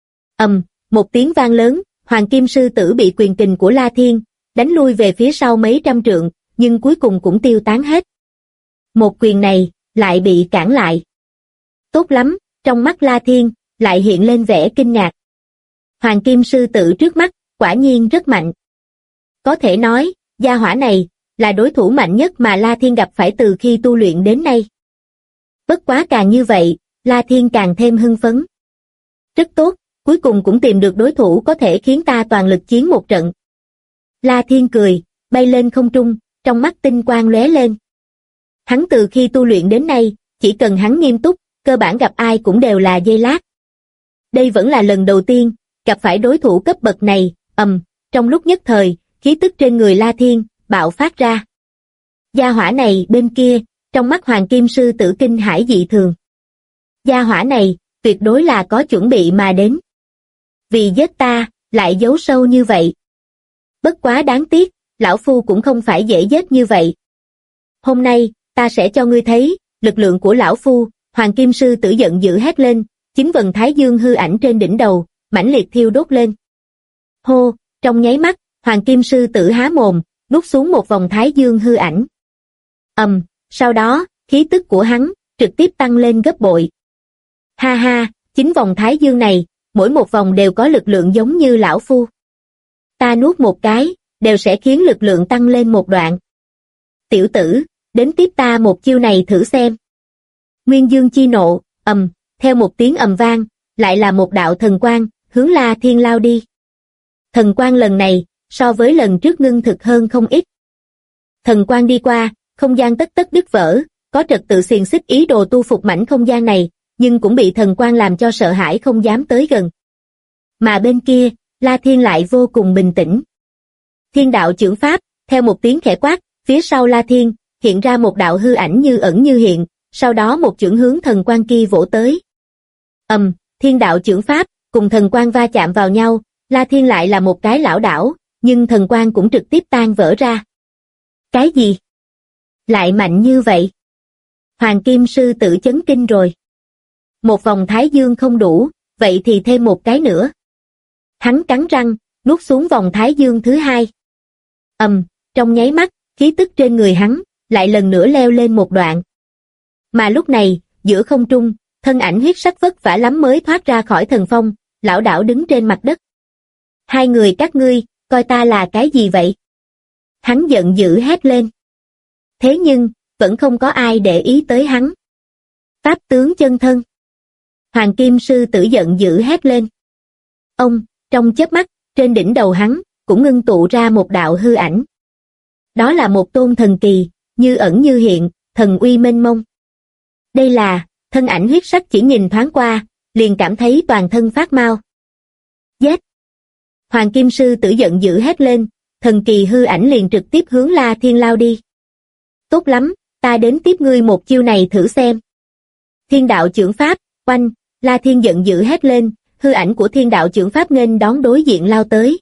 Một tiếng vang lớn, Hoàng Kim Sư Tử bị quyền kình của La Thiên, đánh lui về phía sau mấy trăm trượng, nhưng cuối cùng cũng tiêu tán hết. Một quyền này, lại bị cản lại. Tốt lắm, trong mắt La Thiên, lại hiện lên vẻ kinh ngạc. Hoàng kim sư tử trước mắt, quả nhiên rất mạnh. Có thể nói, gia hỏa này, là đối thủ mạnh nhất mà La Thiên gặp phải từ khi tu luyện đến nay. Bất quá càng như vậy, La Thiên càng thêm hưng phấn. Rất tốt, cuối cùng cũng tìm được đối thủ có thể khiến ta toàn lực chiến một trận. La Thiên cười, bay lên không trung, trong mắt tinh quang lóe lên. Hắn từ khi tu luyện đến nay, chỉ cần hắn nghiêm túc, cơ bản gặp ai cũng đều là giây lát. Đây vẫn là lần đầu tiên, gặp phải đối thủ cấp bậc này, trong lúc nhất thời, khí tức trên người La Thiên, bạo phát ra. Gia hỏa này bên kia, trong mắt Hoàng Kim Sư Tử kinh hãi dị thường. Gia hỏa này, tuyệt đối là có chuẩn bị mà đến. Vì giết ta, lại giấu sâu như vậy. Bất quá đáng tiếc, lão phu cũng không phải dễ giết như vậy. Hôm nay, ta sẽ cho ngươi thấy, lực lượng của lão phu. Hoàng Kim Sư Tử giận dữ hét lên, chính vần thái dương hư ảnh trên đỉnh đầu, mãnh liệt thiêu đốt lên. Hô, trong nháy mắt, Hoàng Kim Sư Tử há mồm, nuốt xuống một vòng thái dương hư ảnh. Sau đó, khí tức của hắn, trực tiếp tăng lên gấp bội. Ha ha, chính vòng thái dương này, mỗi một vòng đều có lực lượng giống như lão phu. Ta nuốt một cái, đều sẽ khiến lực lượng tăng lên một đoạn. Tiểu tử, đến tiếp ta một chiêu này thử xem. Nguyên dương chi nộ, theo một tiếng ầm vang, lại là một đạo thần quang, hướng La Thiên lao đi. Thần quang lần này, so với lần trước ngưng thực hơn không ít. Thần quang đi qua, không gian tất tất đứt vỡ, có trật tự xiềng xích ý đồ tu phục mảnh không gian này, nhưng cũng bị thần quang làm cho sợ hãi không dám tới gần. Mà bên kia, La Thiên lại vô cùng bình tĩnh. Thiên đạo chưởng pháp, theo một tiếng khẽ quát, phía sau La Thiên, hiện ra một đạo hư ảnh như ẩn như hiện, sau đó một chưởng hướng thần quang kia vỗ tới. Thiên đạo chưởng pháp, cùng thần quang va chạm vào nhau, La Thiên lại là một cái lảo đảo, nhưng thần quang cũng trực tiếp tan vỡ ra. Cái gì? Lại mạnh như vậy? Hoàng Kim Sư Tử chấn kinh rồi. Một vòng thái dương không đủ, vậy thì thêm một cái nữa. Hắn cắn răng, nuốt xuống vòng thái dương thứ hai. Trong nháy mắt, khí tức trên người hắn, lại lần nữa leo lên một đoạn. Mà lúc này, giữa không trung, thân ảnh huyết sắc vất vả lắm mới thoát ra khỏi thần phong, lảo đảo đứng trên mặt đất. Hai người các ngươi, coi ta là cái gì vậy? Hắn giận dữ hét lên. Thế nhưng, vẫn không có ai để ý tới hắn. Pháp tướng chân thân. Hoàng Kim Sư Tử giận dữ hét lên. Trong chớp mắt, trên đỉnh đầu hắn, cũng ngưng tụ ra một đạo hư ảnh. Đó là một tôn thần kỳ, như ẩn như hiện, thần uy mênh mông. Đây là, thân ảnh huyết sắc chỉ nhìn thoáng qua, liền cảm thấy toàn thân phát mau. Giết! Hoàng Kim Sư Tử giận dữ hét lên, thần kỳ hư ảnh liền trực tiếp hướng La Thiên lao đi. Tốt lắm, ta đến tiếp ngươi một chiêu này thử xem. Thiên đạo chưởng pháp, oanh, La Thiên giận dữ hét lên, hư ảnh của thiên đạo chưởng pháp nghênh đón đối diện lao tới.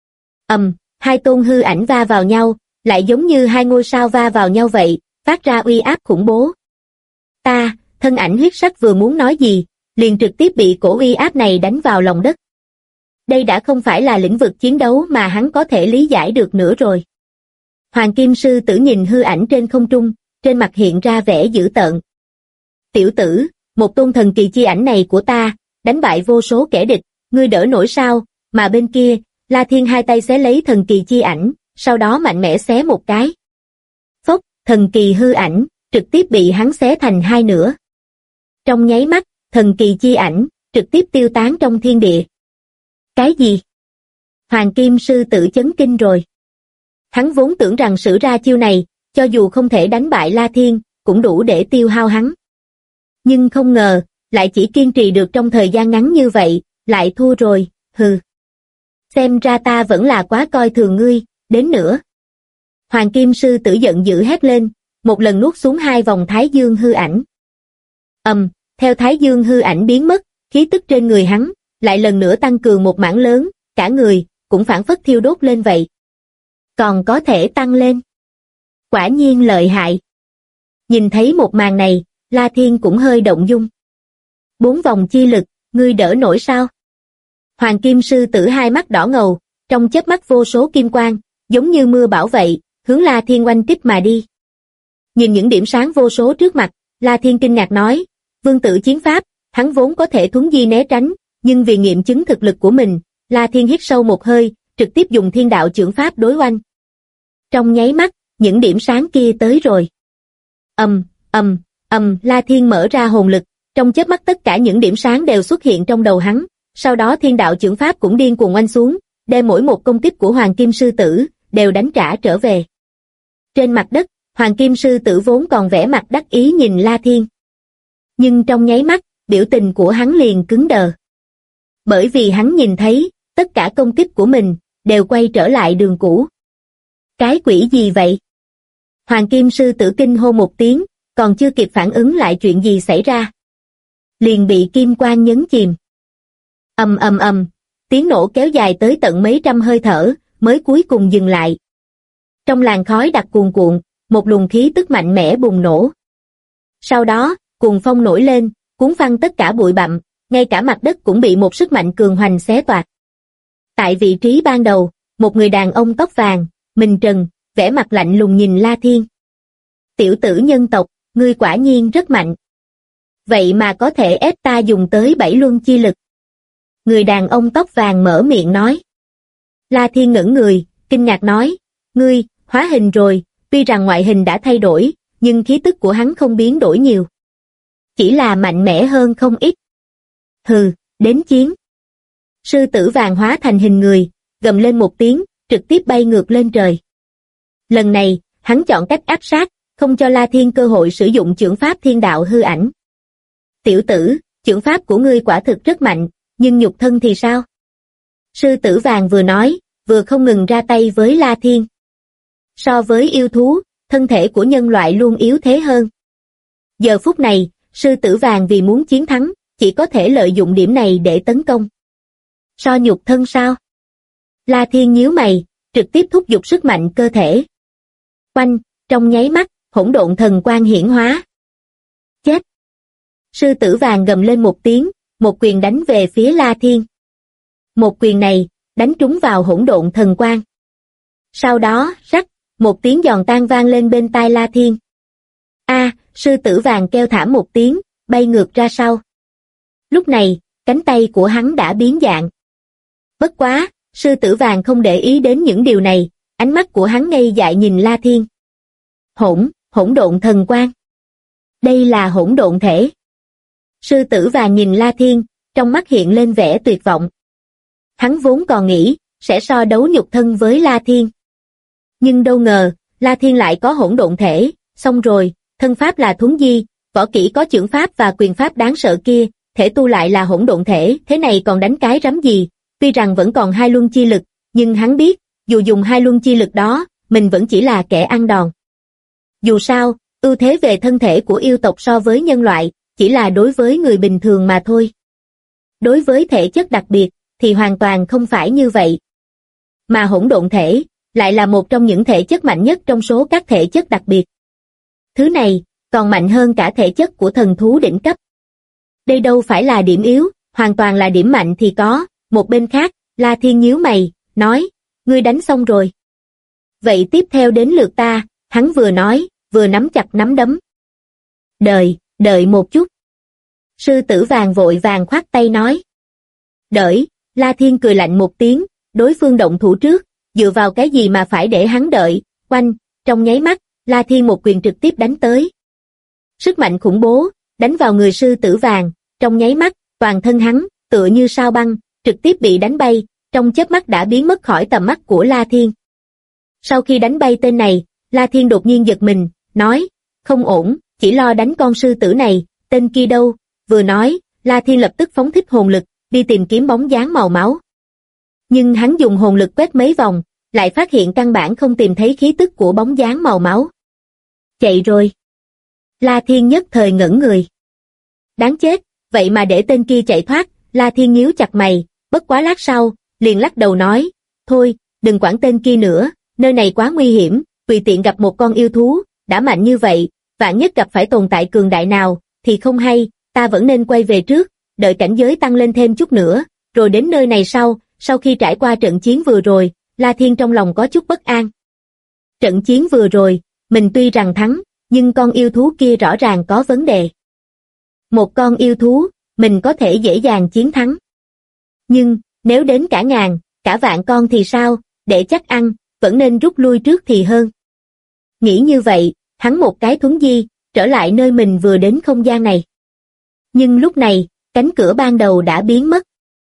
Hai tôn hư ảnh va vào nhau, lại giống như hai ngôi sao va vào nhau vậy, phát ra uy áp khủng bố. Thân ảnh huyết sắc vừa muốn nói gì, liền trực tiếp bị cổ uy áp này đánh vào lòng đất. Đây đã không phải là lĩnh vực chiến đấu mà hắn có thể lý giải được nữa rồi. Hoàng Kim Sư Tử nhìn hư ảnh trên không trung, trên mặt hiện ra vẻ dữ tợn. Tiểu tử, một tôn thần kỳ chi ảnh này của ta, đánh bại vô số kẻ địch, ngươi đỡ nổi sao? Mà bên kia, La Thiên hai tay xé lấy thần kỳ chi ảnh, sau đó mạnh mẽ xé một cái. Phốc, thần kỳ hư ảnh, trực tiếp bị hắn xé thành hai nửa. Trong nháy mắt, thần kỳ chi ảnh, trực tiếp tiêu tán trong thiên địa. Cái gì? Hoàng Kim Sư Tử chấn kinh rồi. Hắn vốn tưởng rằng sử ra chiêu này, cho dù không thể đánh bại La Thiên, cũng đủ để tiêu hao hắn. Nhưng không ngờ, lại chỉ kiên trì được trong thời gian ngắn như vậy, lại thua rồi, hừ. Xem ra ta vẫn là quá coi thường ngươi, đến nữa. Hoàng Kim Sư Tử giận dữ hét lên, một lần nuốt xuống hai vòng thái dương hư ảnh. Theo thái dương hư ảnh biến mất, khí tức trên người hắn, lại lần nữa tăng cường một mảng lớn, cả người, cũng phảng phất thiêu đốt lên vậy. Còn có thể tăng lên. Quả nhiên lợi hại. Nhìn thấy một màn này, La Thiên cũng hơi động dung. 4 vòng chi lực, ngươi đỡ nổi sao? Hoàng Kim Sư Tử hai mắt đỏ ngầu, trong chớp mắt vô số kim quang, giống như mưa bão vậy, hướng La Thiên oanh kích mà đi. Nhìn những điểm sáng vô số trước mặt, La Thiên kinh ngạc nói, vương tử chiến pháp, hắn vốn có thể thuấn di né tránh, nhưng vì nghiệm chứng thực lực của mình, La Thiên hít sâu một hơi, trực tiếp dùng thiên đạo chưởng pháp đối oanh. Trong nháy mắt, những điểm sáng kia tới rồi. La Thiên mở ra hồn lực, trong chớp mắt tất cả những điểm sáng đều xuất hiện trong đầu hắn, sau đó thiên đạo chưởng pháp cũng điên cuồng oanh xuống, đem mỗi một công kích của Hoàng Kim Sư Tử đều đánh trả trở về. Trên mặt đất, Hoàng Kim Sư Tử vốn còn vẻ mặt đắc ý nhìn La Thiên. Nhưng trong nháy mắt, biểu tình của hắn liền cứng đờ. Bởi vì hắn nhìn thấy, tất cả công kích của mình đều quay trở lại đường cũ. Cái quỷ gì vậy? Hoàng Kim Sư Tử kinh hô một tiếng, còn chưa kịp phản ứng lại chuyện gì xảy ra. Liền bị kim quang nhấn chìm. Tiếng nổ kéo dài tới tận mấy trăm hơi thở, mới cuối cùng dừng lại. Trong làn khói đặc cuồn cuộn, một luồng khí tức mạnh mẽ bùng nổ. Sau đó, cuồng phong nổi lên, cuốn phăng tất cả bụi bặm, ngay cả mặt đất cũng bị một sức mạnh cường hoành xé toạc. Tại vị trí ban đầu, một người đàn ông tóc vàng, mình trần, vẻ mặt lạnh lùng nhìn La Thiên. Tiểu tử nhân tộc, ngươi quả nhiên rất mạnh. Vậy mà có thể ép ta dùng tới 7 luân chi lực. Người đàn ông tóc vàng mở miệng nói. La Thiên ngẩn người, kinh ngạc nói, ngươi, hóa hình rồi, tuy rằng ngoại hình đã thay đổi, nhưng khí tức của hắn không biến đổi nhiều. Chỉ là mạnh mẽ hơn không ít. Hừ, đến chiến. Sư tử vàng hóa thành hình người, gầm lên một tiếng, trực tiếp bay ngược lên trời. Lần này, hắn chọn cách áp sát, không cho La Thiên cơ hội sử dụng chưởng pháp thiên đạo hư ảnh. Tiểu tử, chưởng pháp của ngươi quả thực rất mạnh, nhưng nhục thân thì sao? Sư tử vàng vừa nói, vừa không ngừng ra tay với La Thiên. So với yêu thú, thân thể của nhân loại luôn yếu thế hơn. Giờ phút này, sư tử vàng vì muốn chiến thắng, chỉ có thể lợi dụng điểm này để tấn công. So nhục thân sao? La Thiên nhíu mày, trực tiếp thúc giục sức mạnh cơ thể. Oanh, trong nháy mắt, hỗn độn thần quang hiển hóa. Chết! Sư tử vàng gầm lên một tiếng, một quyền đánh về phía La Thiên. Một quyền này, đánh trúng vào hỗn độn thần quang. Sau đó, rắc, một tiếng giòn tan vang lên bên tai La Thiên. Sư tử vàng kêu thảm một tiếng, bay ngược ra sau. Lúc này, cánh tay của hắn đã biến dạng. Bất quá, sư tử vàng không để ý đến những điều này, ánh mắt của hắn ngây dại nhìn La Thiên. Hỗn độn thần quang. Đây là hỗn độn thể. Sư tử vàng nhìn La Thiên, trong mắt hiện lên vẻ tuyệt vọng. Hắn vốn còn nghĩ, sẽ so đấu nhục thân với La Thiên. Nhưng đâu ngờ, La Thiên lại có hỗn độn thể, xong rồi, thân pháp là thuấn di, võ kỹ có chưởng pháp và quyền pháp đáng sợ kia, thể tu lại là hỗn độn thể, thế này còn đánh cái rắm gì, tuy rằng vẫn còn 2 luân chi lực, nhưng hắn biết, dù dùng 2 luân chi lực đó, mình vẫn chỉ là kẻ ăn đòn. Dù sao, ưu thế về thân thể của yêu tộc so với nhân loại, chỉ là đối với người bình thường mà thôi. Đối với thể chất đặc biệt, thì hoàn toàn không phải như vậy. Mà hỗn độn thể, lại là một trong những thể chất mạnh nhất trong số các thể chất đặc biệt. Thứ này, còn mạnh hơn cả thể chất của thần thú đỉnh cấp. Đây đâu phải là điểm yếu, hoàn toàn là điểm mạnh thì có. Một bên khác, La Thiên nhíu mày, nói, ngươi đánh xong rồi. Vậy tiếp theo đến lượt ta, hắn vừa nói, vừa nắm chặt nắm đấm. Đợi một chút. Sư tử vàng vội vàng khoát tay nói. Đợi, La Thiên cười lạnh một tiếng, đối phương động thủ trước, dựa vào cái gì mà phải để hắn đợi, oanh, trong nháy mắt, La Thiên một quyền trực tiếp đánh tới. Sức mạnh khủng bố, đánh vào người sư tử vàng, trong nháy mắt, toàn thân hắn, tựa như sao băng, trực tiếp bị đánh bay, trong chớp mắt đã biến mất khỏi tầm mắt của La Thiên. Sau khi đánh bay tên này, La Thiên đột nhiên giật mình, nói, không ổn, chỉ lo đánh con sư tử này, tên kia đâu, vừa nói, La Thiên lập tức phóng thích hồn lực, đi tìm kiếm bóng dáng màu máu. Nhưng hắn dùng hồn lực quét mấy vòng, lại phát hiện căn bản không tìm thấy khí tức của bóng dáng màu máu. Chạy rồi. La Thiên nhất thời ngẩn người. Đáng chết, vậy mà để tên kia chạy thoát, La Thiên nhíu chặt mày, bất quá lát sau, liền lắc đầu nói, thôi, đừng quản tên kia nữa, nơi này quá nguy hiểm, tùy tiện gặp một con yêu thú, đã mạnh như vậy, vạn nhất gặp phải tồn tại cường đại nào, thì không hay, ta vẫn nên quay về trước, đợi cảnh giới tăng lên thêm chút nữa, rồi đến nơi này sau khi trải qua trận chiến vừa rồi, La Thiên trong lòng có chút bất an. Trận chiến vừa rồi, mình tuy rằng thắng, nhưng con yêu thú kia rõ ràng có vấn đề. Một con yêu thú, mình có thể dễ dàng chiến thắng. Nhưng, nếu đến cả ngàn, cả vạn con thì sao, để chắc ăn, vẫn nên rút lui trước thì hơn. Nghĩ như vậy, hắn một cái thuấn di, trở lại nơi mình vừa đến không gian này. Nhưng lúc này, cánh cửa ban đầu đã biến mất.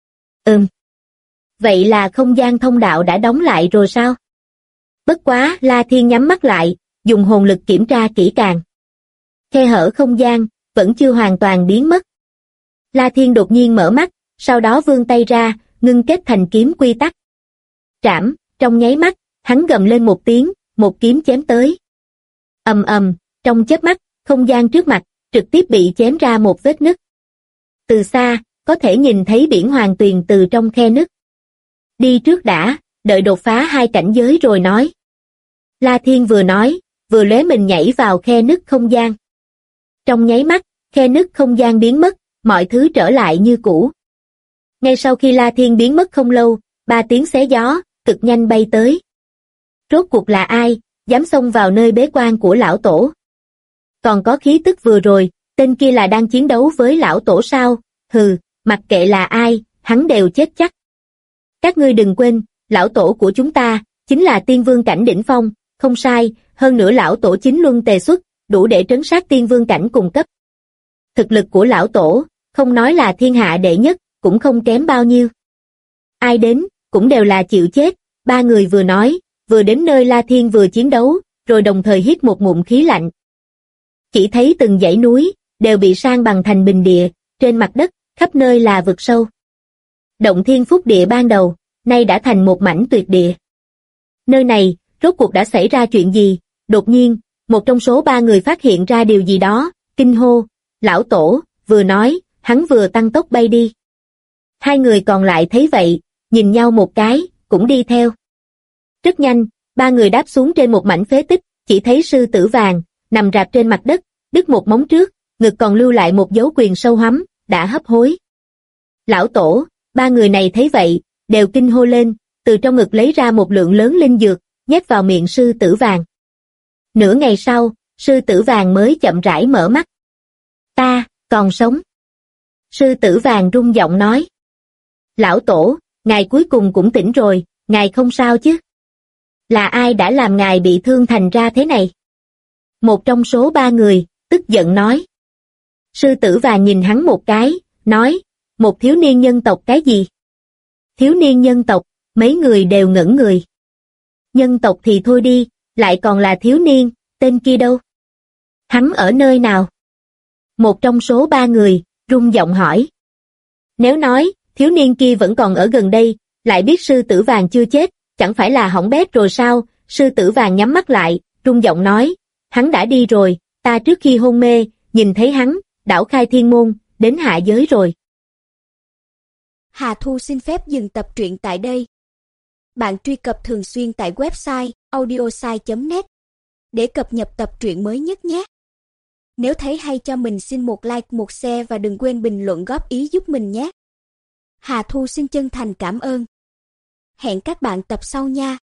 Vậy là không gian thông đạo đã đóng lại rồi sao? Bất quá, La Thiên nhắm mắt lại, dùng hồn lực kiểm tra kỹ càng. Khe hở không gian, vẫn chưa hoàn toàn biến mất. La Thiên đột nhiên mở mắt, sau đó vươn tay ra, ngưng kết thành kiếm quy tắc. Trảm, trong nháy mắt, hắn gầm lên một tiếng, một kiếm chém tới. Ầm ầm, trong chớp mắt, không gian trước mặt, trực tiếp bị chém ra một vết nứt. Từ xa, có thể nhìn thấy biển Hoàng Tuyền từ trong khe nứt. Đi trước đã, đợi đột phá 2 cảnh giới rồi nói. La Thiên vừa nói, vừa lóe mình nhảy vào khe nứt không gian. Trong nháy mắt, khe nứt không gian biến mất, mọi thứ trở lại như cũ. Ngay sau khi La Thiên biến mất không lâu, 3 tiếng xé gió, cực nhanh bay tới. Rốt cuộc là ai, dám xông vào nơi bế quan của lão tổ? Còn có khí tức vừa rồi, tên kia là đang chiến đấu với lão tổ sao? Hừ, mặc kệ là ai, hắn đều chết chắc. Các ngươi đừng quên, lão tổ của chúng ta, chính là tiên vương cảnh đỉnh phong, không sai, hơn nữa lão tổ chính luân tề xuất, đủ để trấn sát tiên vương cảnh cùng cấp. Thực lực của lão tổ, không nói là thiên hạ đệ nhất, cũng không kém bao nhiêu. Ai đến, cũng đều là chịu chết, 3 người vừa nói, vừa đến nơi La Thiên vừa chiến đấu, rồi đồng thời hít một ngụm khí lạnh. Chỉ thấy từng dãy núi, đều bị san bằng thành bình địa, trên mặt đất, khắp nơi là vực sâu. Động Thiên Phúc Địa ban đầu, nay đã thành một mảnh tuyệt địa. Nơi này, rốt cuộc đã xảy ra chuyện gì? Đột nhiên, một trong số 3 người phát hiện ra điều gì đó, kinh hô, lão tổ, vừa nói, hắn vừa tăng tốc bay đi. 2 người còn lại thấy vậy, nhìn nhau một cái, cũng đi theo. Rất nhanh, 3 người đáp xuống trên một mảnh phế tích, chỉ thấy sư tử vàng, nằm rạp trên mặt đất, đứt một móng trước, ngực còn lưu lại một dấu quyền sâu hắm, đã hấp hối. Lão tổ, 3 người này thấy vậy, đều kinh hô lên, từ trong ngực lấy ra một lượng lớn linh dược, nhét vào miệng sư tử vàng. Nửa ngày sau, sư tử vàng mới chậm rãi mở mắt. Ta, còn sống. Sư tử vàng rung giọng nói. Lão tổ, ngài cuối cùng cũng tỉnh rồi, ngài không sao chứ? Là ai đã làm ngài bị thương thành ra thế này? Một trong số 3 người, tức giận nói. Sư tử vàng nhìn hắn một cái, nói, một thiếu niên nhân tộc cái gì? Thiếu niên nhân tộc, mấy người đều ngẩn người. Nhân tộc thì thôi đi, lại còn là thiếu niên, tên kia đâu? Hắn ở nơi nào? Một trong số 3 người, rung giọng hỏi. Nếu nói, thiếu niên kia vẫn còn ở gần đây, lại biết sư tử vàng chưa chết, chẳng phải là hỏng bét rồi sao? Sư tử vàng nhắm mắt lại, rung giọng nói, hắn đã đi rồi, ta trước khi hôn mê, nhìn thấy hắn, đảo khai thiên môn, đến hạ giới rồi. Hà Thu xin phép dừng tập truyện tại đây. Bạn truy cập thường xuyên tại website audiosai.net để cập nhật tập truyện mới nhất nhé. Nếu thấy hay cho mình xin một like, một share và đừng quên bình luận góp ý giúp mình nhé. Hà Thu xin chân thành cảm ơn. Hẹn các bạn tập sau nha.